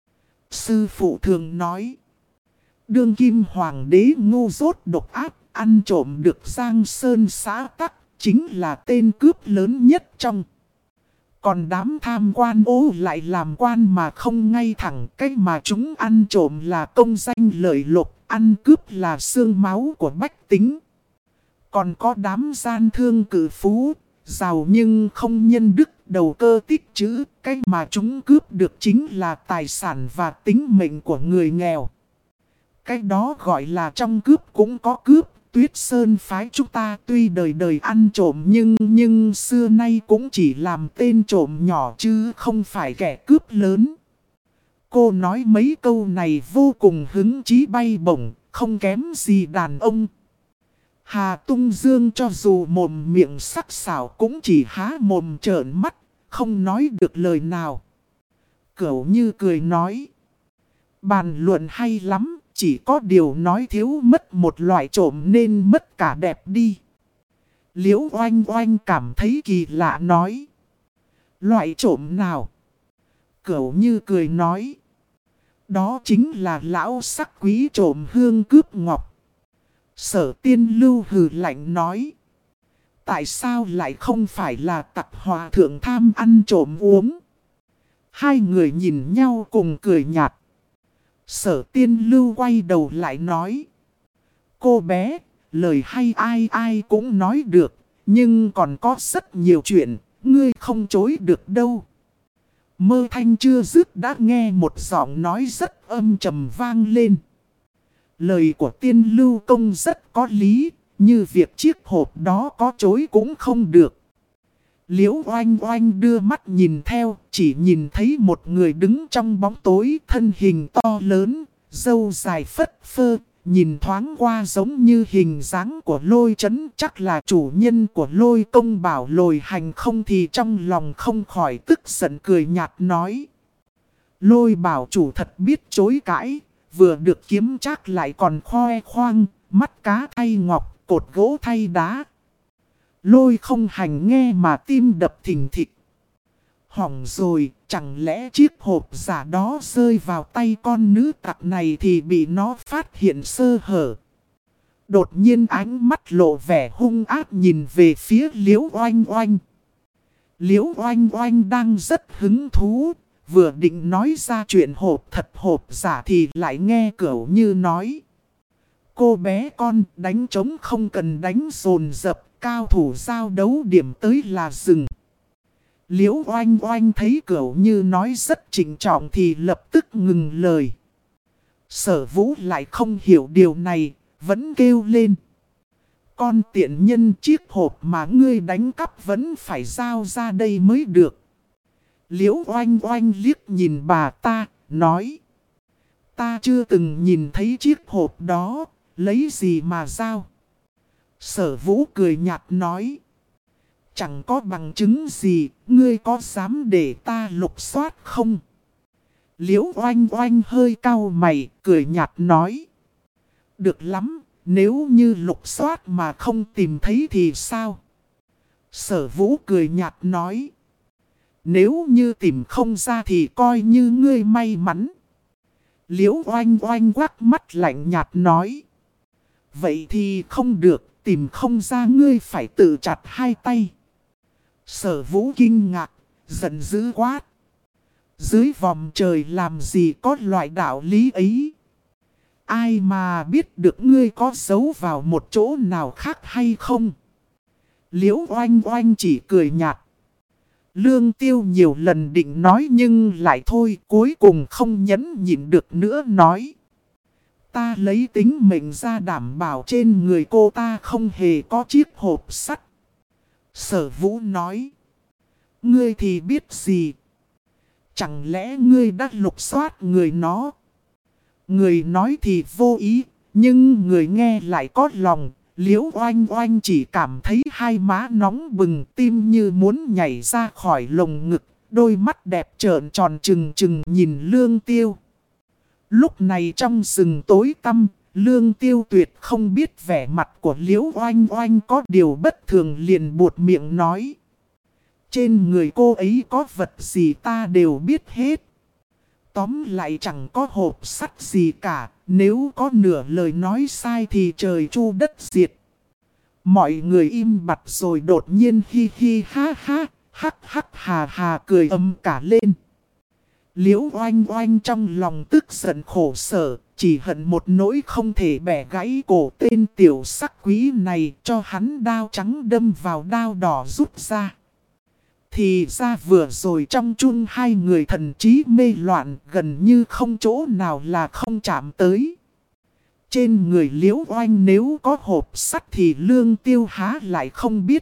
Sư phụ thường nói. Đương kim hoàng đế ngu dốt độc ác. Ăn trộm được Giang Sơn xã tắc, chính là tên cướp lớn nhất trong. Còn đám tham quan ô lại làm quan mà không ngay thẳng. Cái mà chúng ăn trộm là công danh lợi lộc, ăn cướp là xương máu của bách tính. Còn có đám gian thương cử phú, giàu nhưng không nhân đức, đầu cơ tích trữ. Cái mà chúng cướp được chính là tài sản và tính mệnh của người nghèo. Cái đó gọi là trong cướp cũng có cướp. Tuyết Sơn phái chúng ta tuy đời đời ăn trộm nhưng xưa nay cũng chỉ làm tên trộm nhỏ chứ không phải kẻ cướp lớn. Cô nói mấy câu này vô cùng hứng chí bay bổng, không kém gì đàn ông. Hà Tung Dương cho dù mồm miệng sắc sảo cũng chỉ há mồm trợn mắt, không nói được lời nào. Cửu Như cười nói. Bàn luận hay lắm. Chỉ có điều nói thiếu mất một loại trộm nên mất cả đẹp đi. Liễu Oanh Oanh cảm thấy kỳ lạ nói. Loại trộm nào? Cửu Như cười nói. Đó chính là lão sắc quý trộm hương cướp ngọc. Sở Tiên Lưu hừ lạnh nói. Tại sao lại không phải là tặc hòa thượng tham ăn trộm uống? Hai người nhìn nhau cùng cười nhạt. Sở Tiên Lưu quay đầu lại nói. Cô bé, lời hay ai ai cũng nói được, nhưng còn có rất nhiều chuyện, ngươi không chối được đâu. Mơ thanh chưa dứt đã nghe một giọng nói rất âm trầm vang lên. Lời của Tiên Lưu công rất có lý, như việc chiếc hộp đó có chối cũng không được. Liễu Oanh Oanh đưa mắt nhìn theo, chỉ nhìn thấy một người đứng trong bóng tối, thân hình to lớn, râu dài phất phơ, nhìn thoáng qua giống như hình dáng của Lôi Chấn, chắc là chủ nhân của Lôi Công Bảo lồi hành không, thì trong lòng không khỏi tức giận cười nhạt nói. Lôi Bảo chủ thật biết chối cãi, vừa được kiếm trác lại còn khoe khoang, mắt cá thay ngọc, cột gỗ thay đá. Lôi Không Hành nghe mà tim đập thình thịch. Hỏng rồi, chẳng lẽ chiếc hộp giả đó rơi vào tay con nữ tặc này thì bị nó phát hiện sơ hở. Đột nhiên ánh mắt lộ vẻ hung ác nhìn về phía Liễu Oanh Oanh. Liễu Oanh Oanh đang rất hứng thú, vừa định nói ra chuyện hộp thật hộp giả thì lại nghe Cửu Như nói. Cô bé con, đánh trống không cần đánh dồn dập, cao thủ giao đấu điểm tới là dừng. Liễu Oanh Oanh thấy Cửu Như nói rất trịnh trọng thì lập tức ngừng lời. Sở Vũ lại không hiểu điều này, vẫn kêu lên. Con tiện nhân, chiếc hộp mà ngươi đánh cắp vẫn phải giao ra đây mới được. Liễu Oanh Oanh liếc nhìn bà ta, nói. Ta chưa từng nhìn thấy chiếc hộp đó, lấy gì mà giao. Sở Vũ cười nhạt nói. Chẳng có bằng chứng gì, ngươi có dám để ta lục soát không? Liễu Oanh Oanh hơi cau mày, cười nhạt nói. Được lắm, nếu như lục soát mà không tìm thấy thì sao? Sở Vũ cười nhạt nói. Nếu như tìm không ra thì coi như ngươi may mắn. Liễu Oanh Oanh quắc mắt lạnh nhạt nói. Vậy thì không được, tìm không ra ngươi phải tự chặt hai tay. Sở Vũ kinh ngạc, giận dữ quát. Dưới vòng trời làm gì có loại đạo lý ấy? Ai mà biết được ngươi có giấu vào một chỗ nào khác hay không? Liễu Oanh Oanh chỉ cười nhạt. Lương Tiêu nhiều lần định nói nhưng lại thôi, cuối cùng không nhẫn nhịn được nữa nói. Ta lấy tính mệnh ra đảm bảo trên người cô ta không hề có chiếc hộp sắt. Sở Vũ nói. Ngươi thì biết gì? Chẳng lẽ ngươi đã lục soát người nó? Người nói thì vô ý, nhưng người nghe lại có lòng. Liễu Oanh Oanh chỉ cảm thấy hai má nóng bừng, tim như muốn nhảy ra khỏi lồng ngực. Đôi mắt đẹp trợn tròn trừng trừng nhìn Lương Tiêu. Lúc này trong rừng tối tăm, Lương Tiêu tuyệt không biết vẻ mặt của Liễu Oanh Oanh có điều bất thường, liền buột miệng nói. Trên người cô ấy có vật gì ta đều biết hết. Tóm lại chẳng có hộp sắt gì cả, nếu có nửa lời nói sai thì trời chu đất diệt. Mọi người im bặt rồi đột nhiên hi hi ha ha, hắc hắc hà hà cười ầm cả lên. Liễu Oanh Oanh trong lòng tức giận khổ sở, chỉ hận một nỗi không thể bẻ gãy cổ tên tiểu sắc quý này, cho hắn đao trắng đâm vào đao đỏ rút ra. Thì ra vừa rồi trong chung hai người thần trí mê loạn, gần như không chỗ nào là không chạm tới. Trên người Liễu Oanh nếu có hộp sắt thì Lương Tiêu há lại không biết.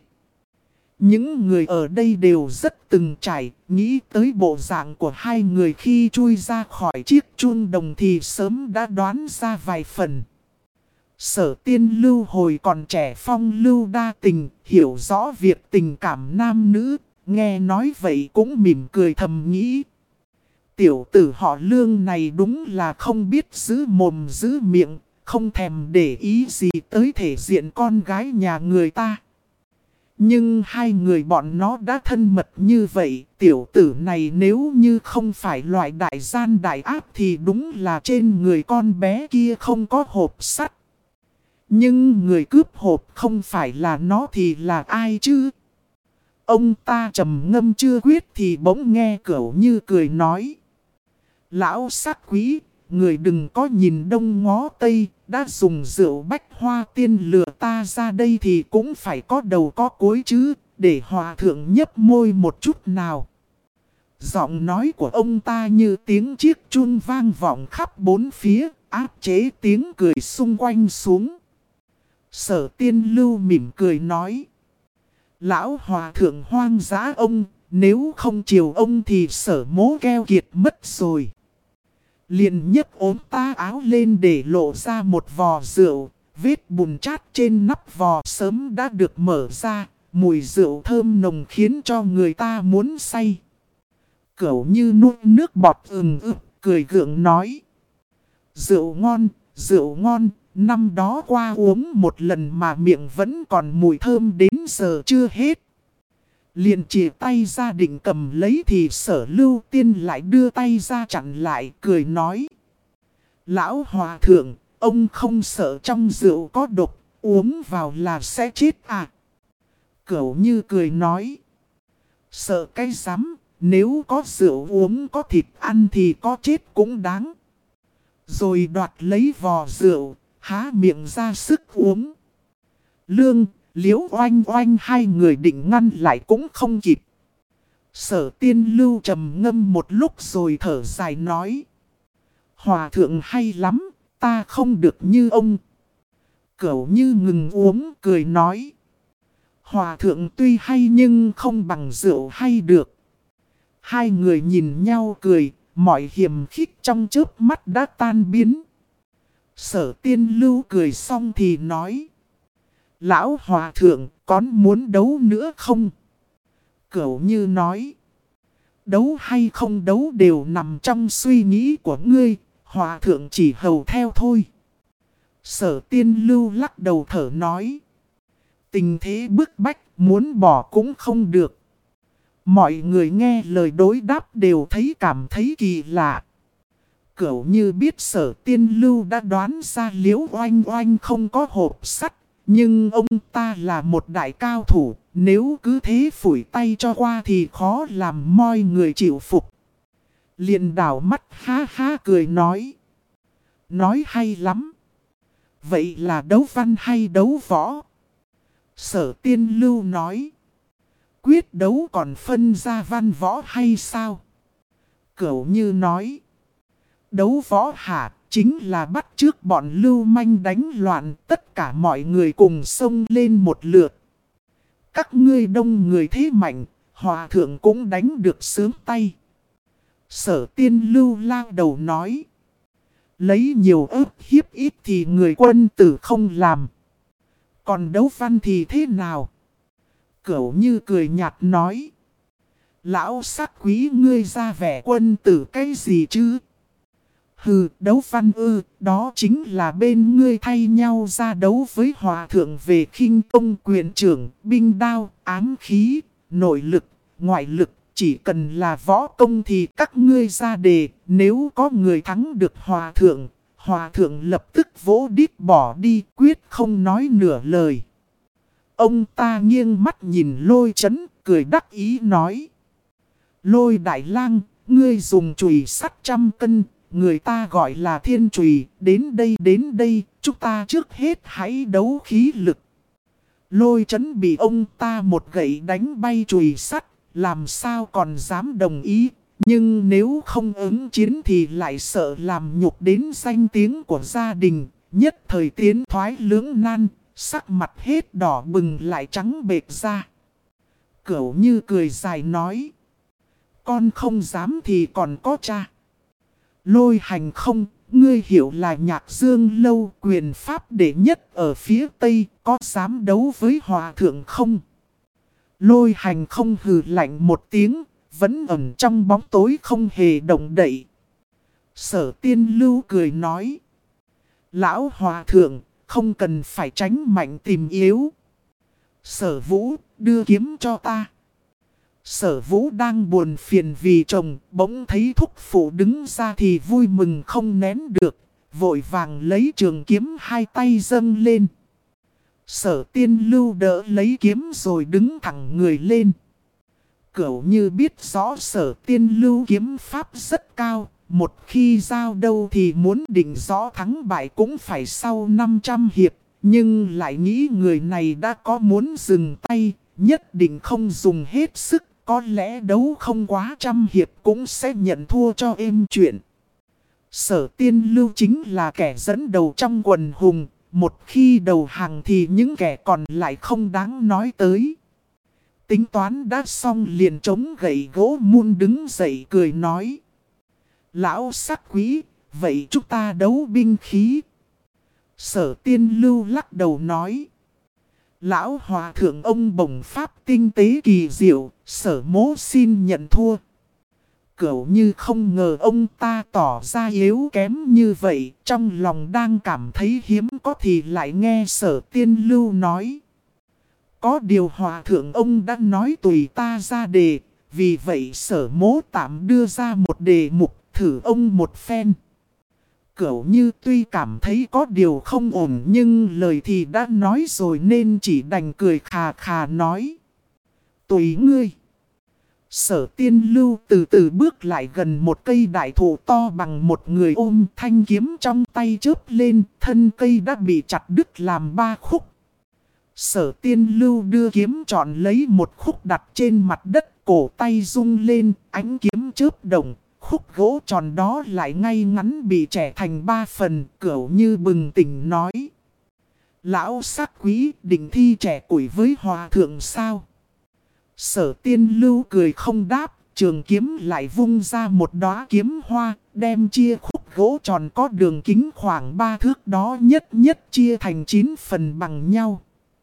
Những người ở đây đều rất từng trải, nghĩ tới bộ dạng của hai người khi chui ra khỏi chiếc chuông đồng thì sớm đã đoán ra vài phần. Sở Tiên Lưu hồi còn trẻ phong lưu đa tình, hiểu rõ việc tình cảm nam nữ, nghe nói vậy cũng mỉm cười thầm nghĩ. Tiểu tử họ Lương này đúng là không biết giữ mồm giữ miệng, không thèm để ý gì tới thể diện con gái nhà người ta. Nhưng hai người bọn nó đã thân mật như vậy, tiểu tử này nếu như không phải loại đại gian đại ác thì đúng là trên người con bé kia không có hộp sắt. Nhưng người cướp hộp không phải là nó thì là ai chứ? Ông ta trầm ngâm chưa quyết thì bỗng nghe Cửu Như cười nói. Lão sắc quý, người đừng có nhìn đông ngó tây, đã dùng rượu bách hoa tiên lừa ta ra đây thì cũng phải có đầu có cuối chứ, để hòa thượng nhấp môi một chút nào. Giọng nói của ông ta như tiếng chiếc chun vang vọng khắp bốn phía, áp chế tiếng cười xung quanh xuống. Sở Tiên Lưu mỉm cười nói. Lão hòa thượng hoang dã ông, nếu không chiều ông thì sở mố keo kiệt mất rồi. Liền nhấc ốm ta áo lên để lộ ra một vò rượu. Vết bùn chát trên nắp vò sớm đã được mở ra. Mùi rượu thơm nồng khiến cho người ta muốn say. Cẩu Như nuốt nước bọt cười gượng nói. Rượu ngon, rượu ngon. Năm đó qua uống một lần mà miệng vẫn còn mùi thơm đến giờ chưa hết. Liền chỉ tay ra định cầm lấy thì Sở Lưu Tiên lại đưa tay ra chặn lại cười nói. Lão hòa thượng, ông không sợ trong rượu có độc, uống vào là sẽ chết à? Cẩu Như cười nói. Sợ cái rắm, nếu có rượu uống có thịt ăn thì có chết cũng đáng. Rồi đoạt lấy vò rượu, há miệng ra sức uống. Lương, Liễu Oanh Oanh hai người định ngăn lại cũng không kịp. Sở Tiên Lưu trầm ngâm một lúc rồi thở dài nói. Hòa thượng hay lắm, ta không được như ông. Cẩu Như ngừng uống cười nói. Hòa thượng tuy hay nhưng không bằng rượu hay được. Hai người nhìn nhau cười, mọi hiềm khích trong chớp mắt đã tan biến. Sở Tiên Lưu cười xong thì nói. Lão hòa thượng, con muốn đấu nữa không? Cẩu Như nói. Đấu hay không đấu đều nằm trong suy nghĩ của ngươi, hòa thượng chỉ hầu theo thôi. Sở Tiên Lưu lắc đầu thở nói. Tình thế bức bách, muốn bỏ cũng không được. Mọi người nghe lời đối đáp đều cảm thấy kỳ lạ. Cẩu Như biết Sở Tiên Lưu đã đoán ra Liễu Oanh Oanh không có hộp sắt. Nhưng ông ta là một đại cao thủ, nếu cứ thế phủi tay cho qua thì khó làm mọi người chịu phục. Liền đảo mắt ha ha cười nói. Nói hay lắm. Vậy là đấu văn hay đấu võ? Sở Tiên Lưu nói. Quyết đấu còn phân ra văn võ hay sao? Cẩu Như nói. Đấu võ hả? Chính là bắt trước bọn lưu manh đánh loạn, tất cả mọi người cùng xông lên một lượt. Các ngươi đông người thế mạnh, hòa thượng cũng đánh được sướng tay. Sở Tiên Lưu lao đầu nói. Lấy nhiều ức hiếp ít thì người quân tử không làm. Còn đấu văn thì thế nào? Cẩu Như cười nhạt nói. Lão sắc quý ngươi ra vẻ quân tử cái gì chứ? Hừ, đấu văn đó chính là bên ngươi thay nhau ra đấu với hòa thượng về khinh công quyền trưởng, binh đao, ám khí, nội lực, ngoại lực. Chỉ cần là võ công thì các ngươi ra đề, nếu có người thắng được hòa thượng lập tức vỗ đít bỏ đi, quyết không nói nửa lời. Ông ta nghiêng mắt nhìn Lôi Chấn, cười đắc ý nói. Lôi Đại Lang, ngươi dùng chùy sắt 100 cân. Người ta gọi là thiên chùy, đến đây, chúng ta trước hết hãy đấu khí lực. Lôi Chấn bị ông ta một gậy đánh bay chùy sắt, làm sao còn dám đồng ý. Nhưng nếu không ứng chiến thì lại sợ làm nhục đến danh tiếng của gia đình. Nhất thời tiến thoái lưỡng nan, sắc mặt hết đỏ bừng lại trắng bệch ra. Cẩu Như cười dài nói. Con không dám thì còn có cha. Lôi Hành không, ngươi hiểu là Nhạc Dương Lâu quyền pháp đệ nhất ở phía Tây, có dám đấu với hòa thượng không? Lôi Hành không hừ lạnh một tiếng, vẫn ẩn trong bóng tối không hề động đậy. Sở Tiên Lưu cười nói. Lão hòa thượng, không cần phải tránh mạnh tìm yếu. Sở Vũ, đưa kiếm cho ta. Sở Vũ đang buồn phiền vì chồng, bỗng thấy thúc phụ đứng ra thì vui mừng không nén được, vội vàng lấy trường kiếm hai tay dâng lên. Sở Tiên Lưu đỡ lấy kiếm rồi đứng thẳng người lên. Cẩu Như biết rõ Sở Tiên Lưu kiếm pháp rất cao, một khi giao đâu thì muốn định rõ thắng bại cũng phải sau 500 hiệp, nhưng lại nghĩ người này đã có muốn dừng tay, nhất định không dùng hết sức. Có lẽ đấu không quá 100 hiệp cũng sẽ nhận thua cho êm chuyện. Sở Tiên Lưu chính là kẻ dẫn đầu trong quần hùng. Một khi đầu hàng thì những kẻ còn lại không đáng nói tới. Tính toán đã xong liền chống gậy gỗ mun đứng dậy cười nói. Lão sắc quý, vậy chúng ta đấu binh khí. Sở Tiên Lưu lắc đầu nói. Lão hòa thượng ông bổng pháp tinh tế kỳ diệu, Sở Mỗ xin nhận thua. Cửu Như không ngờ ông ta tỏ ra yếu kém như vậy, trong lòng đang cảm thấy hiếm có thì lại nghe Sở Tiên Lưu nói. Có điều hòa thượng ông đã nói tùy ta ra đề, vì vậy Sở Mỗ tạm đưa ra một đề mục thử ông một phen. Cửu Như tuy cảm thấy có điều không ổn nhưng lời thì đã nói rồi nên chỉ đành cười khà khà nói. Tùy ngươi. Sở Tiên Lưu từ từ bước lại gần một cây đại thụ to bằng một người, ôm thanh kiếm trong tay chớp lên, thân cây đã bị chặt đứt làm 3 khúc. Sở Tiên Lưu đưa kiếm chọn lấy một khúc đặt trên mặt đất, cổ tay rung lên, ánh kiếm chớp động, khúc gỗ tròn đó lại ngay ngắn bị chẻ thành 3 phần. Cửu Như bừng tỉnh nói. Lão sắc quý định thi trẻ củi với hòa thượng sao? Sở Tiên Lưu cười không đáp, trường kiếm lại vung ra một đóa kiếm hoa, đem chia khúc gỗ tròn có đường kính khoảng 3 thước đó nhất nhất chia thành 9 phần bằng nhau.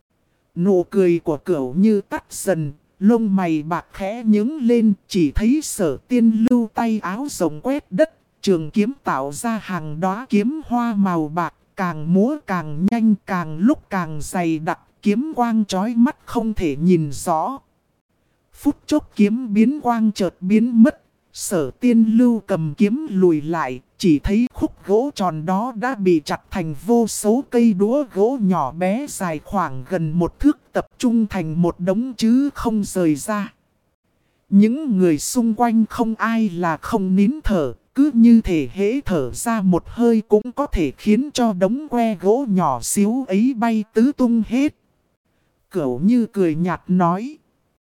Nụ cười của Cửu Như tắt dần, lông mày bạc khẽ nhướng lên, chỉ thấy Sở Tiên Lưu tay áo rộng quét đất, trường kiếm tạo ra hàng đóa kiếm hoa màu bạc, càng múa càng nhanh, càng lúc càng dày đặc, kiếm quang chói mắt không thể nhìn rõ. Phút chốc kiếm biến quang chợt biến mất, Sở Tiên Lưu cầm kiếm lùi lại, chỉ thấy khúc gỗ tròn đó đã bị chặt thành vô số cây đũa gỗ nhỏ bé dài khoảng gần 1 thước tập trung thành một đống chứ không rời ra. Những người xung quanh không ai là không nín thở, cứ như thể hễ thở ra một hơi cũng có thể khiến cho đống que gỗ nhỏ xíu ấy bay tứ tung hết. Cửu Như cười nhạt nói.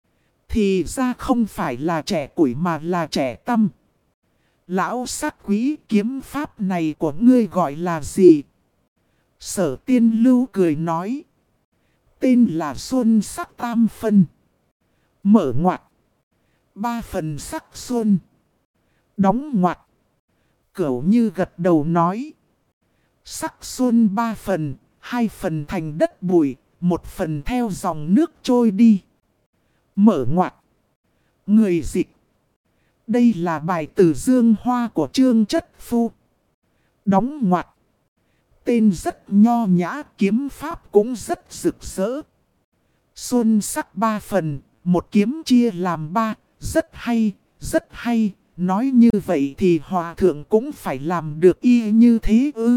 Thì ra không phải là trẻ củi mà là trẻ tăm. Lão sắc quý, kiếm pháp này của ngươi gọi là gì? Sở Tiên Lưu cười nói. Tên là Xuân Sắc Tam Phân. Mở ngoặc. 3 phần sắc xuân. Đóng ngoặc. Cửu Như gật đầu nói. Sắc xuân 3 phần, 2 phần thành đất bụi, 1 phần theo dòng nước trôi đi. Mở ngoặc. Người dịch. Đây là bài từ Dương Hoa của Trương Chất Phu. Đóng ngoặc. Tên rất nho nhã, kiếm pháp cũng rất rực rỡ. Xuân sắc 3 phần, một kiếm chia làm 3, rất hay, rất hay. Nói như vậy thì hòa thượng cũng phải làm được y như thế ư?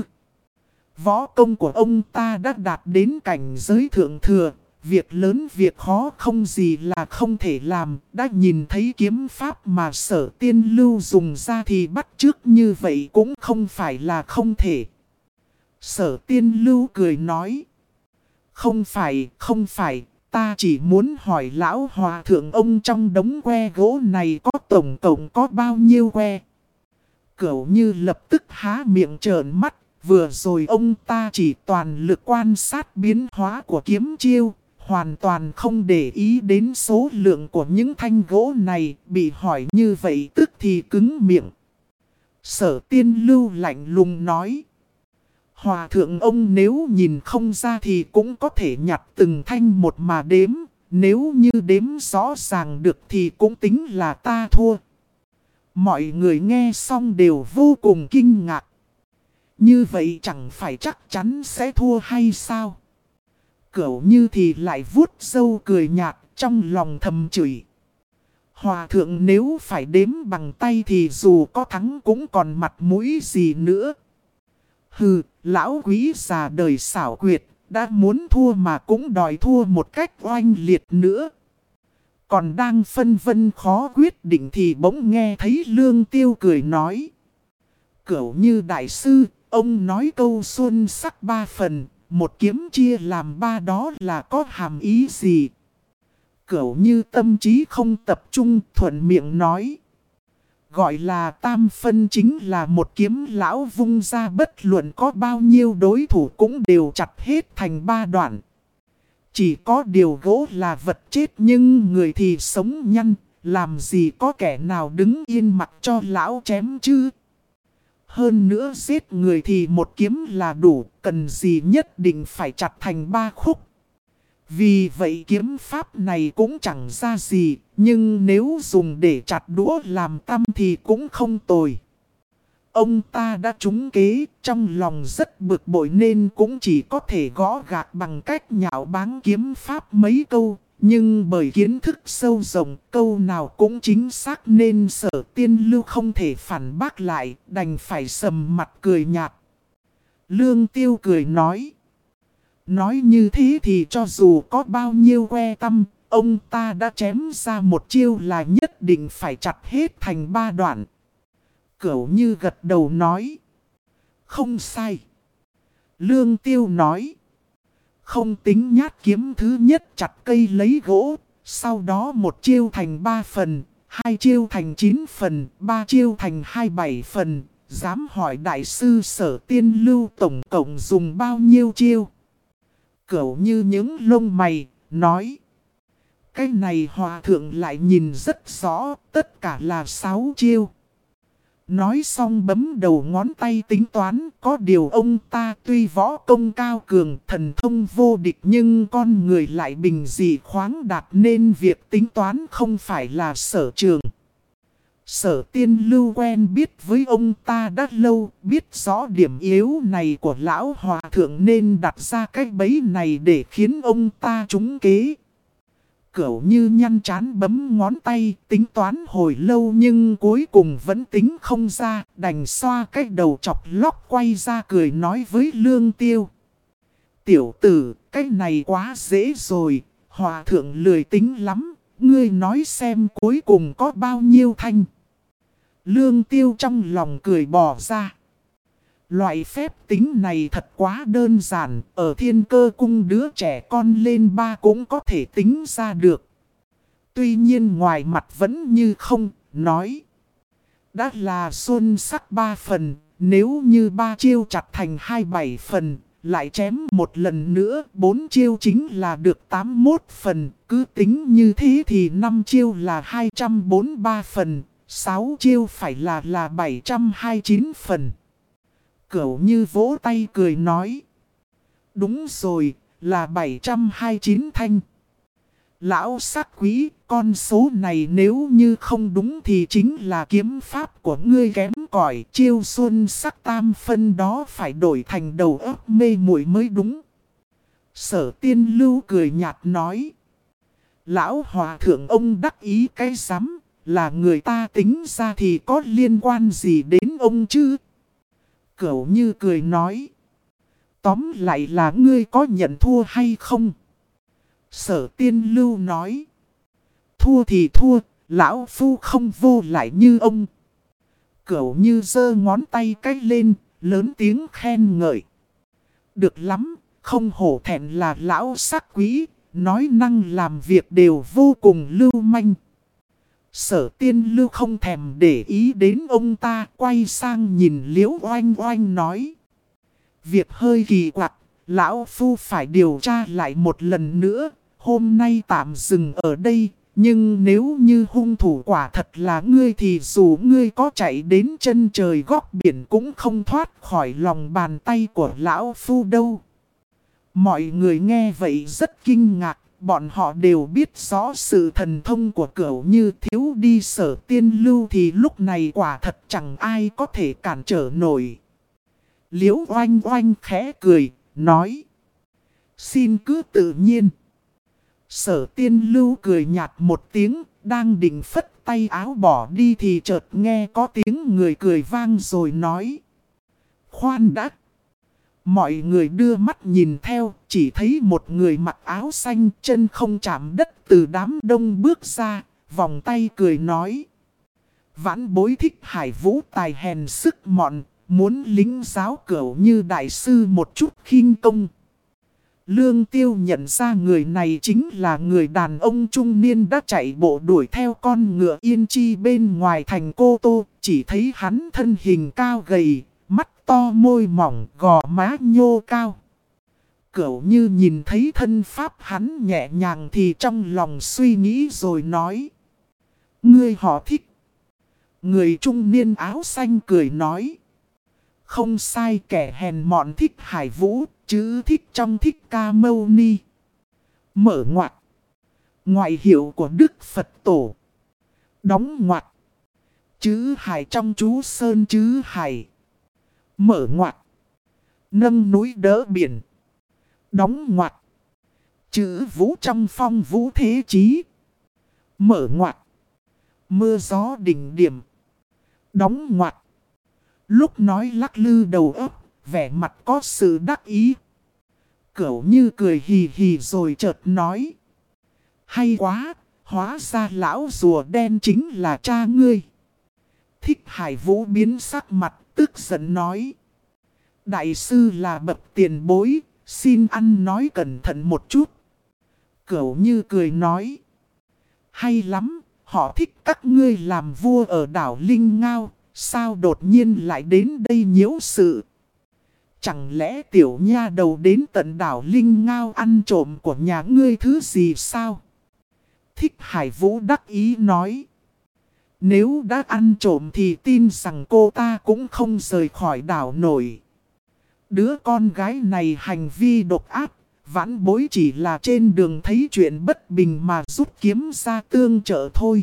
Võ công của ông ta đã đạt đến cảnh giới thượng thừa. Việc lớn việc khó không gì là không thể làm. Đã nhìn thấy kiếm pháp mà Sở Tiên Lưu dùng ra thì bắt chước như vậy cũng không phải là không thể. Sở Tiên Lưu cười nói. Không phải, ta chỉ muốn hỏi lão hòa thượng ông trong đống que gỗ này có tổng cộng có bao nhiêu que. Cửu Như lập tức há miệng trợn mắt. Vừa rồi ông ta chỉ toàn lực quan sát biến hóa của kiếm chiêu. Hoàn toàn không để ý đến số lượng của những thanh gỗ này, bị hỏi như vậy tức thì cứng miệng. Sở Tiên Lưu lạnh lùng nói. Hòa thượng ông nếu nhìn không ra thì cũng có thể nhặt từng thanh một mà đếm. Nếu như đếm rõ ràng được thì cũng tính là ta thua. Mọi người nghe xong đều vô cùng kinh ngạc. Như vậy chẳng phải chắc chắn sẽ thua hay sao? Cửu Như thì lại vuốt râu cười nhạt, trong lòng thầm chửi. Hòa thượng nếu phải đếm bằng tay thì dù có thắng cũng còn mặt mũi gì nữa. Hừ, lão quý già đời xảo quyệt, đã muốn thua mà cũng đòi thua một cách oanh liệt nữa. Còn đang phân vân khó quyết định thì bỗng nghe thấy Lương Tiêu cười nói. Cửu Như đại sư, ông nói câu xuân sắc 3 phần. Một kiếm chia làm 3 đó là có hàm ý gì? Cửu Như tâm trí không tập trung, thuận miệng nói. Gọi là tam phân chính là một kiếm lão vung ra, bất luận có bao nhiêu đối thủ cũng đều chặt hết thành 3 đoạn. Chỉ có điều gỗ là vật chết nhưng người thì sống nhăn, làm gì có kẻ nào đứng yên mặc cho lão chém chứ? Hơn nữa giết người thì một kiếm là đủ, cần gì nhất định phải chặt thành 3 khúc. Vì vậy kiếm pháp này cũng chẳng ra gì, nhưng nếu dùng để chặt đũa làm tăm thì cũng không tồi. Ông ta đã trúng kế, trong lòng rất bực bội nên cũng chỉ có thể gõ gạc bằng cách nhạo báng kiếm pháp mấy câu. Nhưng bởi kiến thức sâu rộng, câu nào cũng chính xác nên Sở Tiên Lưu không thể phản bác lại, đành phải sầm mặt cười nhạt. Lương Tiêu cười nói. Nói như thế thì cho dù có bao nhiêu que tăm, ông ta đã chém ra một chiêu là nhất định phải chặt hết thành 3 đoạn. Cửu Như gật đầu nói. Không sai. Lương Tiêu nói. Không tính nhát kiếm thứ nhất chặt cây lấy gỗ, sau đó một chiêu thành 3 phần, 2 chiêu thành 9 phần, 3 chiêu thành 27 phần. Dám hỏi đại sư Sở Tiên Lưu tổng cộng dùng bao nhiêu chiêu? Cửu Như những lông mày, nói. Cái này hòa thượng lại nhìn rất rõ, tất cả là 6 chiêu. Nói xong bấm đầu ngón tay tính toán, có điều ông ta tuy võ công cao cường, thần thông vô địch nhưng con người lại bình dị khoáng đạt nên việc tính toán không phải là sở trường. Sở Tiên Lưu quen biết với ông ta đã lâu, biết rõ điểm yếu này của lão hòa thượng nên đặt ra cái bẫy này để khiến ông ta trúng kế. Cửu Như nhăn trán bấm ngón tay, tính toán hồi lâu nhưng cuối cùng vẫn tính không ra, đành xoa cái đầu chọc lóc quay ra cười nói với Lương Tiêu. Tiểu tử, cái này quá dễ rồi, hòa thượng lười tính lắm, ngươi nói xem cuối cùng có bao nhiêu thanh. Lương Tiêu trong lòng cười bỏ ra. Loại phép tính này thật quá đơn giản, ở Thiên Cơ cung đứa trẻ con lên 3 cũng có thể tính ra được. Tuy nhiên ngoài mặt vẫn như không, nói. Đã là xuân sắc 3 phần, nếu như 3 chiêu chặt thành 27 phần, lại chém một lần nữa, 4 chiêu chính là được 81 phần, cứ tính như thế thì 5 chiêu là 243 phần, 6 chiêu phải là 729 phần. Cửu Như vỗ tay cười nói. Đúng rồi, là 729 thanh. Lão sắc quý, con số này nếu như không đúng thì chính là kiếm pháp của ngươi kém cỏi. Chiêu xuân sắc tam phân đó phải đổi thành đầu óc mê muội mới đúng. Sở Tiên Lưu cười nhạt nói. Lão hòa thượng ông đắc ý cái rắm, là người ta tính ra thì có liên quan gì đến ông chứ? Cửu Như cười nói. Tóm lại là ngươi có nhận thua hay không? Sở Tiên Lưu nói. Thua thì thua, lão phu không vô lại như ông. Cửu Như giơ ngón tay cách lên, lớn tiếng khen ngợi. Được lắm, không hổ thẹn là lão sắc quý, nói năng làm việc đều vô cùng lưu manh. Sở Tiên Lưu không thèm để ý đến ông ta, quay sang nhìn Liễu Oanh Oanh nói. Việc hơi kỳ quặc, lão phu phải điều tra lại một lần nữa, hôm nay tạm dừng ở đây. Nhưng nếu như hung thủ quả thật là ngươi thì dù ngươi có chạy đến chân trời góc biển cũng không thoát khỏi lòng bàn tay của lão phu đâu. Mọi người nghe vậy rất kinh ngạc. Bọn họ đều biết rõ sự thần thông của Cửu Như, thiếu đi Sở Tiên Lưu thì lúc này quả thật chẳng ai có thể cản trở nổi. Liễu Oanh Oanh khẽ cười, nói. Xin cứ tự nhiên. Sở Tiên Lưu cười nhạt một tiếng, đang định phất tay áo bỏ đi thì chợt nghe có tiếng người cười vang rồi nói. Khoan đã. Mọi người đưa mắt nhìn theo, chỉ thấy một người mặc áo xanh chân không chạm đất từ đám đông bước ra, vòng tay cười nói. Vãn bối thích Hải Vũ tài hèn sức mọn, muốn lính giáo Cửu Như đại sư một chút khinh công. Lương Tiêu nhận ra người này chính là người đàn ông trung niên đã chạy bộ đuổi theo con ngựa Yên Chi bên ngoài thành Cô Tô, chỉ thấy hắn thân hình cao gầy. Mắt to môi mỏng gò má nhô cao. Cửu Như nhìn thấy thân pháp hắn nhẹ nhàng thì trong lòng suy nghĩ rồi nói. Ngươi họ thích. Người trung niên áo xanh cười nói. Không sai, kẻ hèn mọn thích Hải Vũ, chứ thích trong Thích Ca Mâu Ni. Mở ngoặc. Ngoại hiệu của Đức Phật Tổ. Đóng ngoặc. Chữ Hải trong chú Sơn chữ Hải. Mở ngoặc. Nâng núi đỡ biển. Đóng ngoặc. Chữ Vũ trong Phong Vũ Thế Chí. Mở ngoặc. Mưa gió đỉnh điểm. Đóng ngoặc. Lúc nói lắc lư đầu óc, vẻ mặt có sự đắc ý. Cẩu Như cười hì hì rồi chợt nói. Hay quá, hóa ra lão rùa đen chính là cha ngươi. Thích Hải Vũ biến sắc mặt, tức giận nói. Đại sư là bậc tiền bối, xin ăn nói cẩn thận một chút. Cẩu Như cười nói. Hay lắm, họ thích các ngươi làm vua ở đảo Linh Ngao, sao đột nhiên lại đến đây nhiễu sự? Chẳng lẽ tiểu nha đầu đến tận đảo Linh Ngao ăn trộm của nhà ngươi thứ gì sao? Thích Hải Vũ đắc ý nói. Nếu đã ăn trộm thì tin rằng cô ta cũng không rời khỏi đảo nổi. Đứa con gái này hành vi độc ác, vãn bối chỉ là trên đường thấy chuyện bất bình mà rút kiếm ra tương trợ thôi.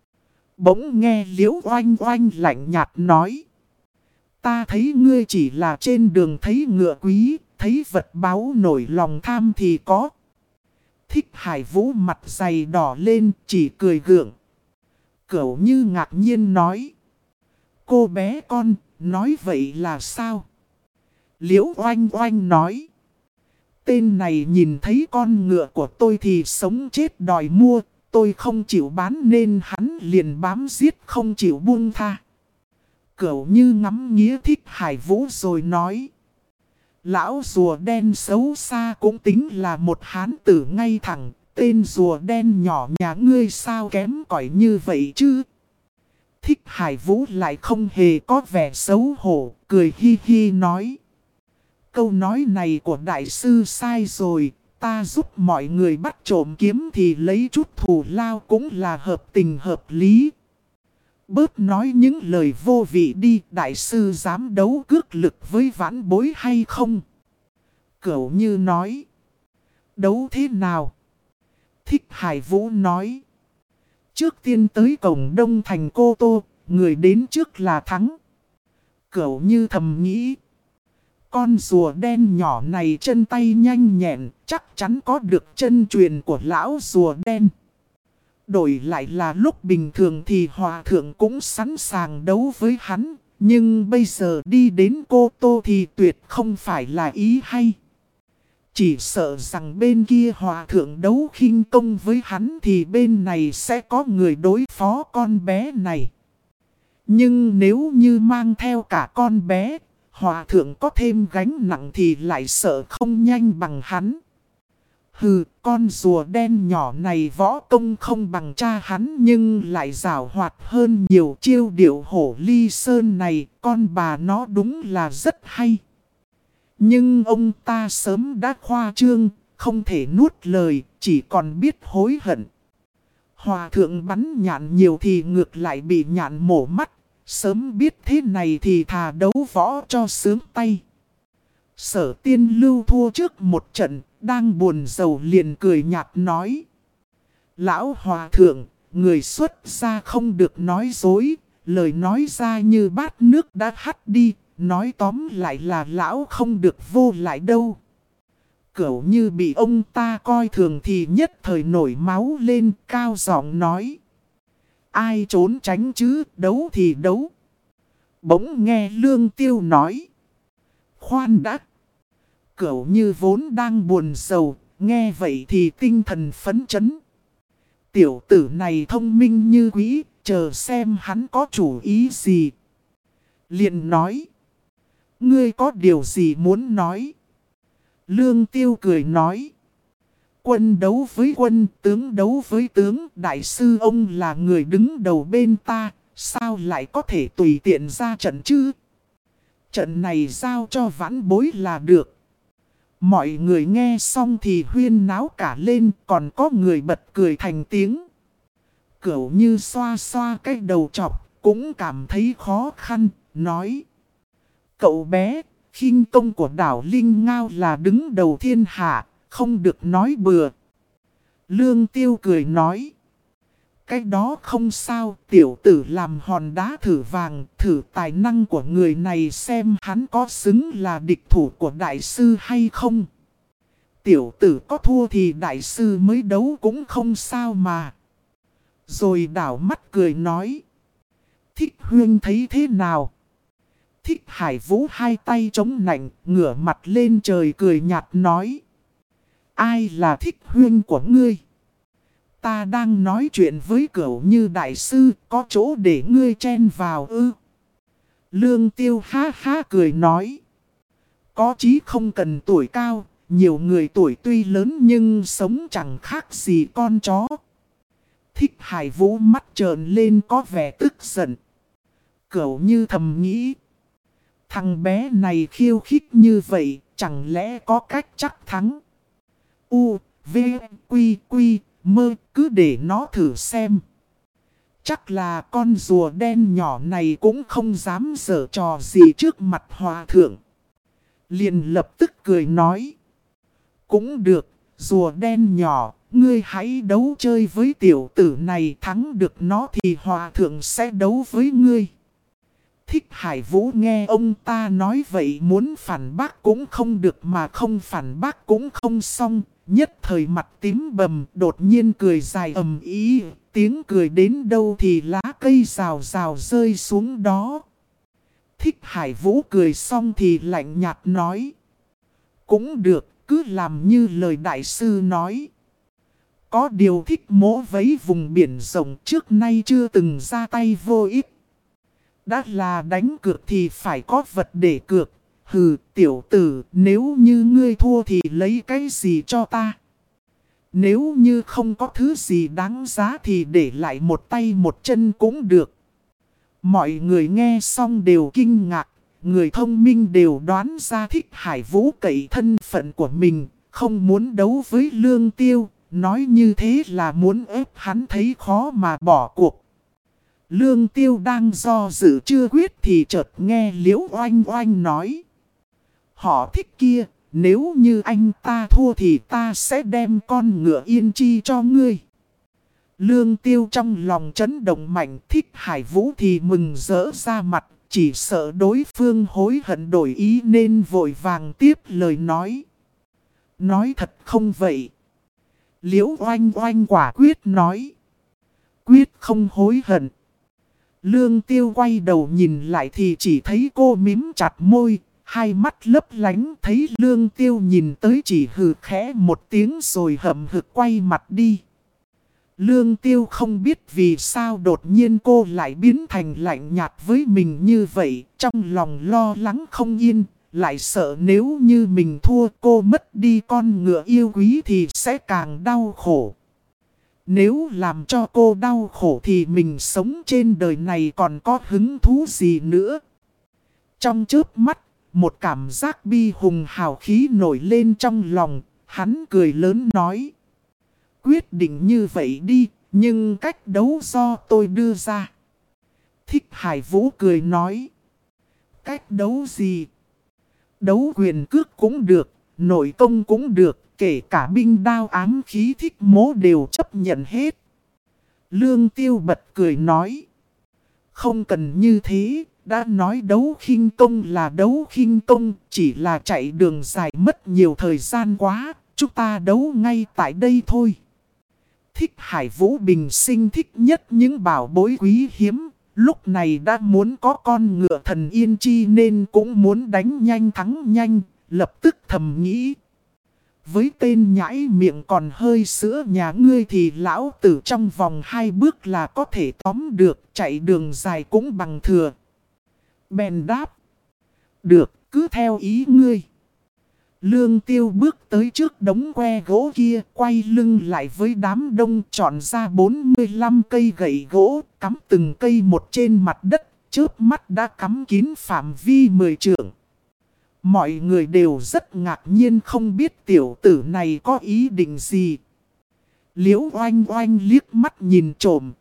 Bỗng nghe Liễu Oanh Oanh lạnh nhạt nói. Ta thấy ngươi chỉ là trên đường thấy ngựa quý, thấy vật báu nổi lòng tham thì có. Thích Hải Vũ mặt dày đỏ lên, chỉ cười gượng. Cẩu Như ngạc nhiên nói. Cô bé con, nói vậy là sao? Liễu Oanh Oanh nói. Tên này nhìn thấy con ngựa của tôi thì sống chết đòi mua. Tôi không chịu bán nên hắn liền bám giết không chịu buông tha. Cẩu Như ngắm nghía Thích Hải Vũ rồi nói. Lão rùa đen xấu xa cũng tính là một hán tử ngay thẳng. Tên rùa đen nhỏ nhà ngươi sao kém cỏi như vậy chứ? Thích Hải Vũ lại không hề có vẻ xấu hổ, cười hi hi nói. Câu nói này của đại sư sai rồi, ta giúp mọi người bắt trộm kiếm thì lấy chút thù lao cũng là hợp tình hợp lý. Bớt nói những lời vô vị đi, đại sư dám đấu cước lực với vãn bối hay không? Cẩu Như nói. Đấu thế nào? Thích Hải Vũ nói. Trước tiên tới cổng Đông thành Cô Tô, người đến trước là thắng. Cẩu Như thầm nghĩ. Con rùa đen nhỏ này chân tay nhanh nhẹn, chắc chắn có được chân truyền của lão rùa đen. Đổi lại là lúc bình thường thì hòa thượng cũng sẵn sàng đấu với hắn. Nhưng bây giờ đi đến Cô Tô thì tuyệt không phải là ý hay. Chỉ sợ rằng bên kia hòa thượng đấu khinh công với hắn thì bên này sẽ có người đối phó con bé này. Nhưng nếu như mang theo cả con bé, hòa thượng có thêm gánh nặng thì lại sợ không nhanh bằng hắn. Hừ, con rùa đen nhỏ này võ công không bằng cha hắn nhưng lại giàu hoạt hơn nhiều. Chiêu điệu hổ ly sơn này, con bà nó đúng là rất hay. Nhưng ông ta sớm đã khoa trương, không thể nuốt lời, chỉ còn biết hối hận. Hòa thượng bắn nhạn nhiều thì ngược lại bị nhạn mổ mắt, sớm biết thế này thì thà đấu võ cho sướng tay. Sở Tiên Lưu thua trước một trận, đang buồn rầu liền cười nhạt nói. Lão hòa thượng, người xuất gia không được nói dối, lời nói ra như bát nước đã hắt đi, nói tóm lại là lão không được vô lại đâu. Cẩu Như bị ông ta coi thường thì nhất thời nổi máu lên, cao giọng nói. Ai trốn tránh chứ, đấu thì đấu. Bỗng nghe Lương Tiêu nói. Khoan đã. Cẩu Như vốn đang buồn sầu, nghe vậy thì tinh thần phấn chấn. Tiểu tử này thông minh như quỷ, chờ xem hắn có chủ ý gì. Liền nói. Ngươi có điều gì muốn nói? Lương Tiêu cười nói. Quân đấu với quân, tướng đấu với tướng, đại sư ông là người đứng đầu bên ta, sao lại có thể tùy tiện ra trận chứ? Trận này giao cho vãn bối là được. Mọi người nghe xong thì huyên náo cả lên, còn có người bật cười thành tiếng. Cẩu Như xoa xoa cái đầu chọc, cũng cảm thấy khó khăn, nói. Cậu bé, khinh công của đảo Linh Ngao là đứng đầu thiên hạ, không được nói bừa. Lương Tiêu cười nói. Cái đó không sao, tiểu tử làm hòn đá thử vàng, thử tài năng của người này xem hắn có xứng là địch thủ của đại sư hay không. Tiểu tử có thua thì đại sư mới đấu cũng không sao mà. Rồi đảo mắt cười nói. Thích Huynh thấy thế nào? Thích Hải Vũ hai tay chống nạnh, ngửa mặt lên trời cười nhạt nói. Ai là Thích Huynh của ngươi? Ta đang nói chuyện với cửu như đại sư, có chỗ để ngươi chen vào ư? Lương Tiêu ha ha cười nói. Có chí không cần tuổi cao, nhiều người tuổi tuy lớn nhưng sống chẳng khác gì con chó. Thích Hải Vũ mắt trợn lên có vẻ tức giận. Cửu như thầm nghĩ. Thằng bé này khiêu khích như vậy, chẳng lẽ có cách chắc thắng? U, V, Quy, Quy, Mơ, cứ để nó thử xem. Chắc là con rùa đen nhỏ này cũng không dám giở trò gì trước mặt hòa thượng. Liền lập tức cười nói. Cũng được, rùa đen nhỏ, ngươi hãy đấu chơi với tiểu tử này, thắng được nó thì hòa thượng sẽ đấu với ngươi. Thích Hải Vũ nghe ông ta nói vậy muốn phản bác cũng không được mà không phản bác cũng không xong. Nhất thời mặt tím bầm đột nhiên cười dài ầm ý, tiếng cười đến đâu thì lá cây rào rào rơi xuống đó. Thích Hải Vũ cười xong thì lạnh nhạt nói. Cũng được, cứ làm như lời đại sư nói. Có điều Thích Mỗ vấy vùng biển rộng trước nay chưa từng ra tay vô ích. Đã là đánh cược thì phải có vật để cược. Hừ, tiểu tử, nếu như ngươi thua thì lấy cái gì cho ta? Nếu như không có thứ gì đáng giá thì để lại một tay một chân cũng được. Mọi người nghe xong đều kinh ngạc. Người thông minh đều đoán ra Thích Hải Vũ cậy thân phận của mình, không muốn đấu với Lương Tiêu. Nói như thế là muốn ép hắn thấy khó mà bỏ cuộc. Lương Tiêu đang do dự chưa quyết thì chợt nghe Liễu Oanh Oanh nói. Họ Thích kia, nếu như anh ta thua thì ta sẽ đem con ngựa Yên Chi cho ngươi. Lương Tiêu trong lòng chấn động mạnh, Thích Hải Vũ thì mừng rỡ ra mặt, chỉ sợ đối phương hối hận đổi ý nên vội vàng tiếp lời nói. Nói thật không vậy? Liễu Oanh Oanh quả quyết nói. Quyết không hối hận. Lương Tiêu quay đầu nhìn lại thì chỉ thấy cô mím chặt môi, hai mắt lấp lánh, thấy Lương Tiêu nhìn tới chỉ hừ khẽ một tiếng rồi hậm hực quay mặt đi. Lương Tiêu không biết vì sao đột nhiên cô lại biến thành lạnh nhạt với mình như vậy, trong lòng lo lắng không yên, lại sợ nếu như mình thua cô mất đi con ngựa yêu quý thì sẽ càng đau khổ. Nếu làm cho cô đau khổ thì mình sống trên đời này còn có hứng thú gì nữa. Trong chớp mắt, một cảm giác bi hùng hào khí nổi lên trong lòng, hắn cười lớn nói. Quyết định như vậy đi, nhưng cách đấu do tôi đưa ra. Thích Hải Vũ cười nói. Cách đấu gì? Đấu quyền cước cũng được, nội công cũng được, kể cả binh đao ám khí Thích Mỗ đều chấp nhận hết. Lương Tiêu bật cười nói. Không cần như thế, đã nói đấu khinh công là đấu khinh công, chỉ là chạy đường dài mất nhiều thời gian quá, chúng ta đấu ngay tại đây thôi. Thích Hải Vũ bình sinh thích nhất những bảo bối quý hiếm, lúc này đã muốn có con ngựa thần Yên Chi nên cũng muốn đánh nhanh thắng nhanh, lập tức thầm nghĩ. Với tên nhãi miệng còn hơi sữa nhà ngươi thì lão tử trong vòng 2 bước là có thể tóm được, chạy đường dài cũng bằng thừa. Bèn đáp. Được, cứ theo ý ngươi. Lương Tiêu bước tới trước đống que gỗ kia, quay lưng lại với đám đông, chọn ra 45 cây gậy gỗ, cắm từng cây một trên mặt đất, chớp mắt đã cắm kín phạm vi 10 trượng. Mọi người đều rất ngạc nhiên không biết tiểu tử này có ý định gì. Liễu Oanh Oanh liếc mắt nhìn trộm,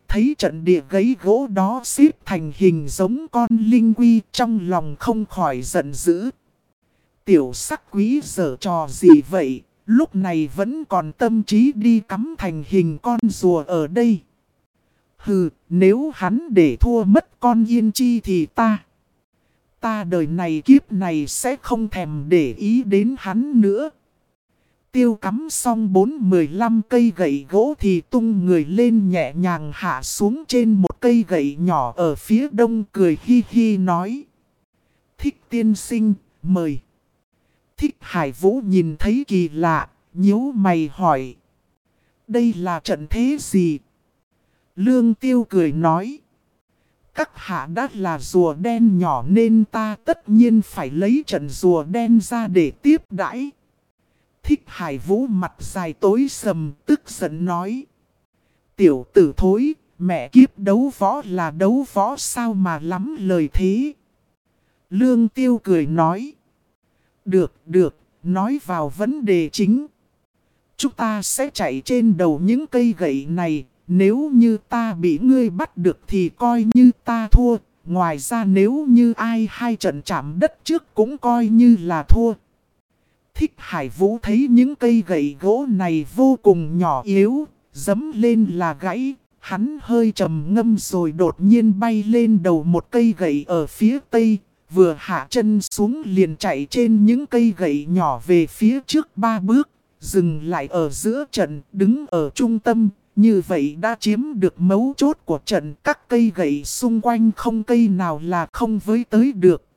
thấy trận địa gãy gỗ đó xếp thành hình giống con linh quy, trong lòng không khỏi giận dữ. Tiểu sắc quý giở trò gì vậy, lúc này vẫn còn tâm trí đi cắm thành hình con rùa ở đây. Hừ, nếu hắn để thua mất con Yên Chi thì ta đời này kiếp này sẽ không thèm để ý đến hắn nữa. Tiêu cắm xong 4-15 cây gậy gỗ thì tung người lên nhẹ nhàng hạ xuống trên một cây gậy nhỏ ở phía đông, cười hi hi nói: Thích tiên sinh, mời. Thích Hải Vũ nhìn thấy kỳ lạ, nhíu mày hỏi: đây là trận thế gì? Lương Tiêu cười nói: các hạ đã là rùa đen nhỏ nên ta tất nhiên phải lấy trận rùa đen ra để tiếp đãi. Thích Hải Vũ mặt dài tối sầm, tức giận nói: tiểu tử thối, mẹ kiếp, đấu võ là đấu võ sao mà lắm lời thế? Lương Tiêu cười nói: được, nói vào vấn đề chính. Chúng ta sẽ chạy trên đầu những cây gậy này, nếu như ta bị ngươi bắt được thì coi như ta thua. Ngoài ra nếu như ai hai trận chạm đất trước cũng coi như là thua. Thích Hải Vũ thấy những cây gậy gỗ này vô cùng nhỏ yếu, dẫm lên là gãy. Hắn hơi trầm ngâm rồi đột nhiên bay lên đầu một cây gậy ở phía tây. Vừa hạ chân xuống liền chạy trên những cây gậy nhỏ về phía trước 3 bước. Dừng lại ở giữa trận, đứng ở trung tâm. Như vậy đã chiếm được mấu chốt của trận. Các cây gậy xung quanh không cây nào là không với tới được.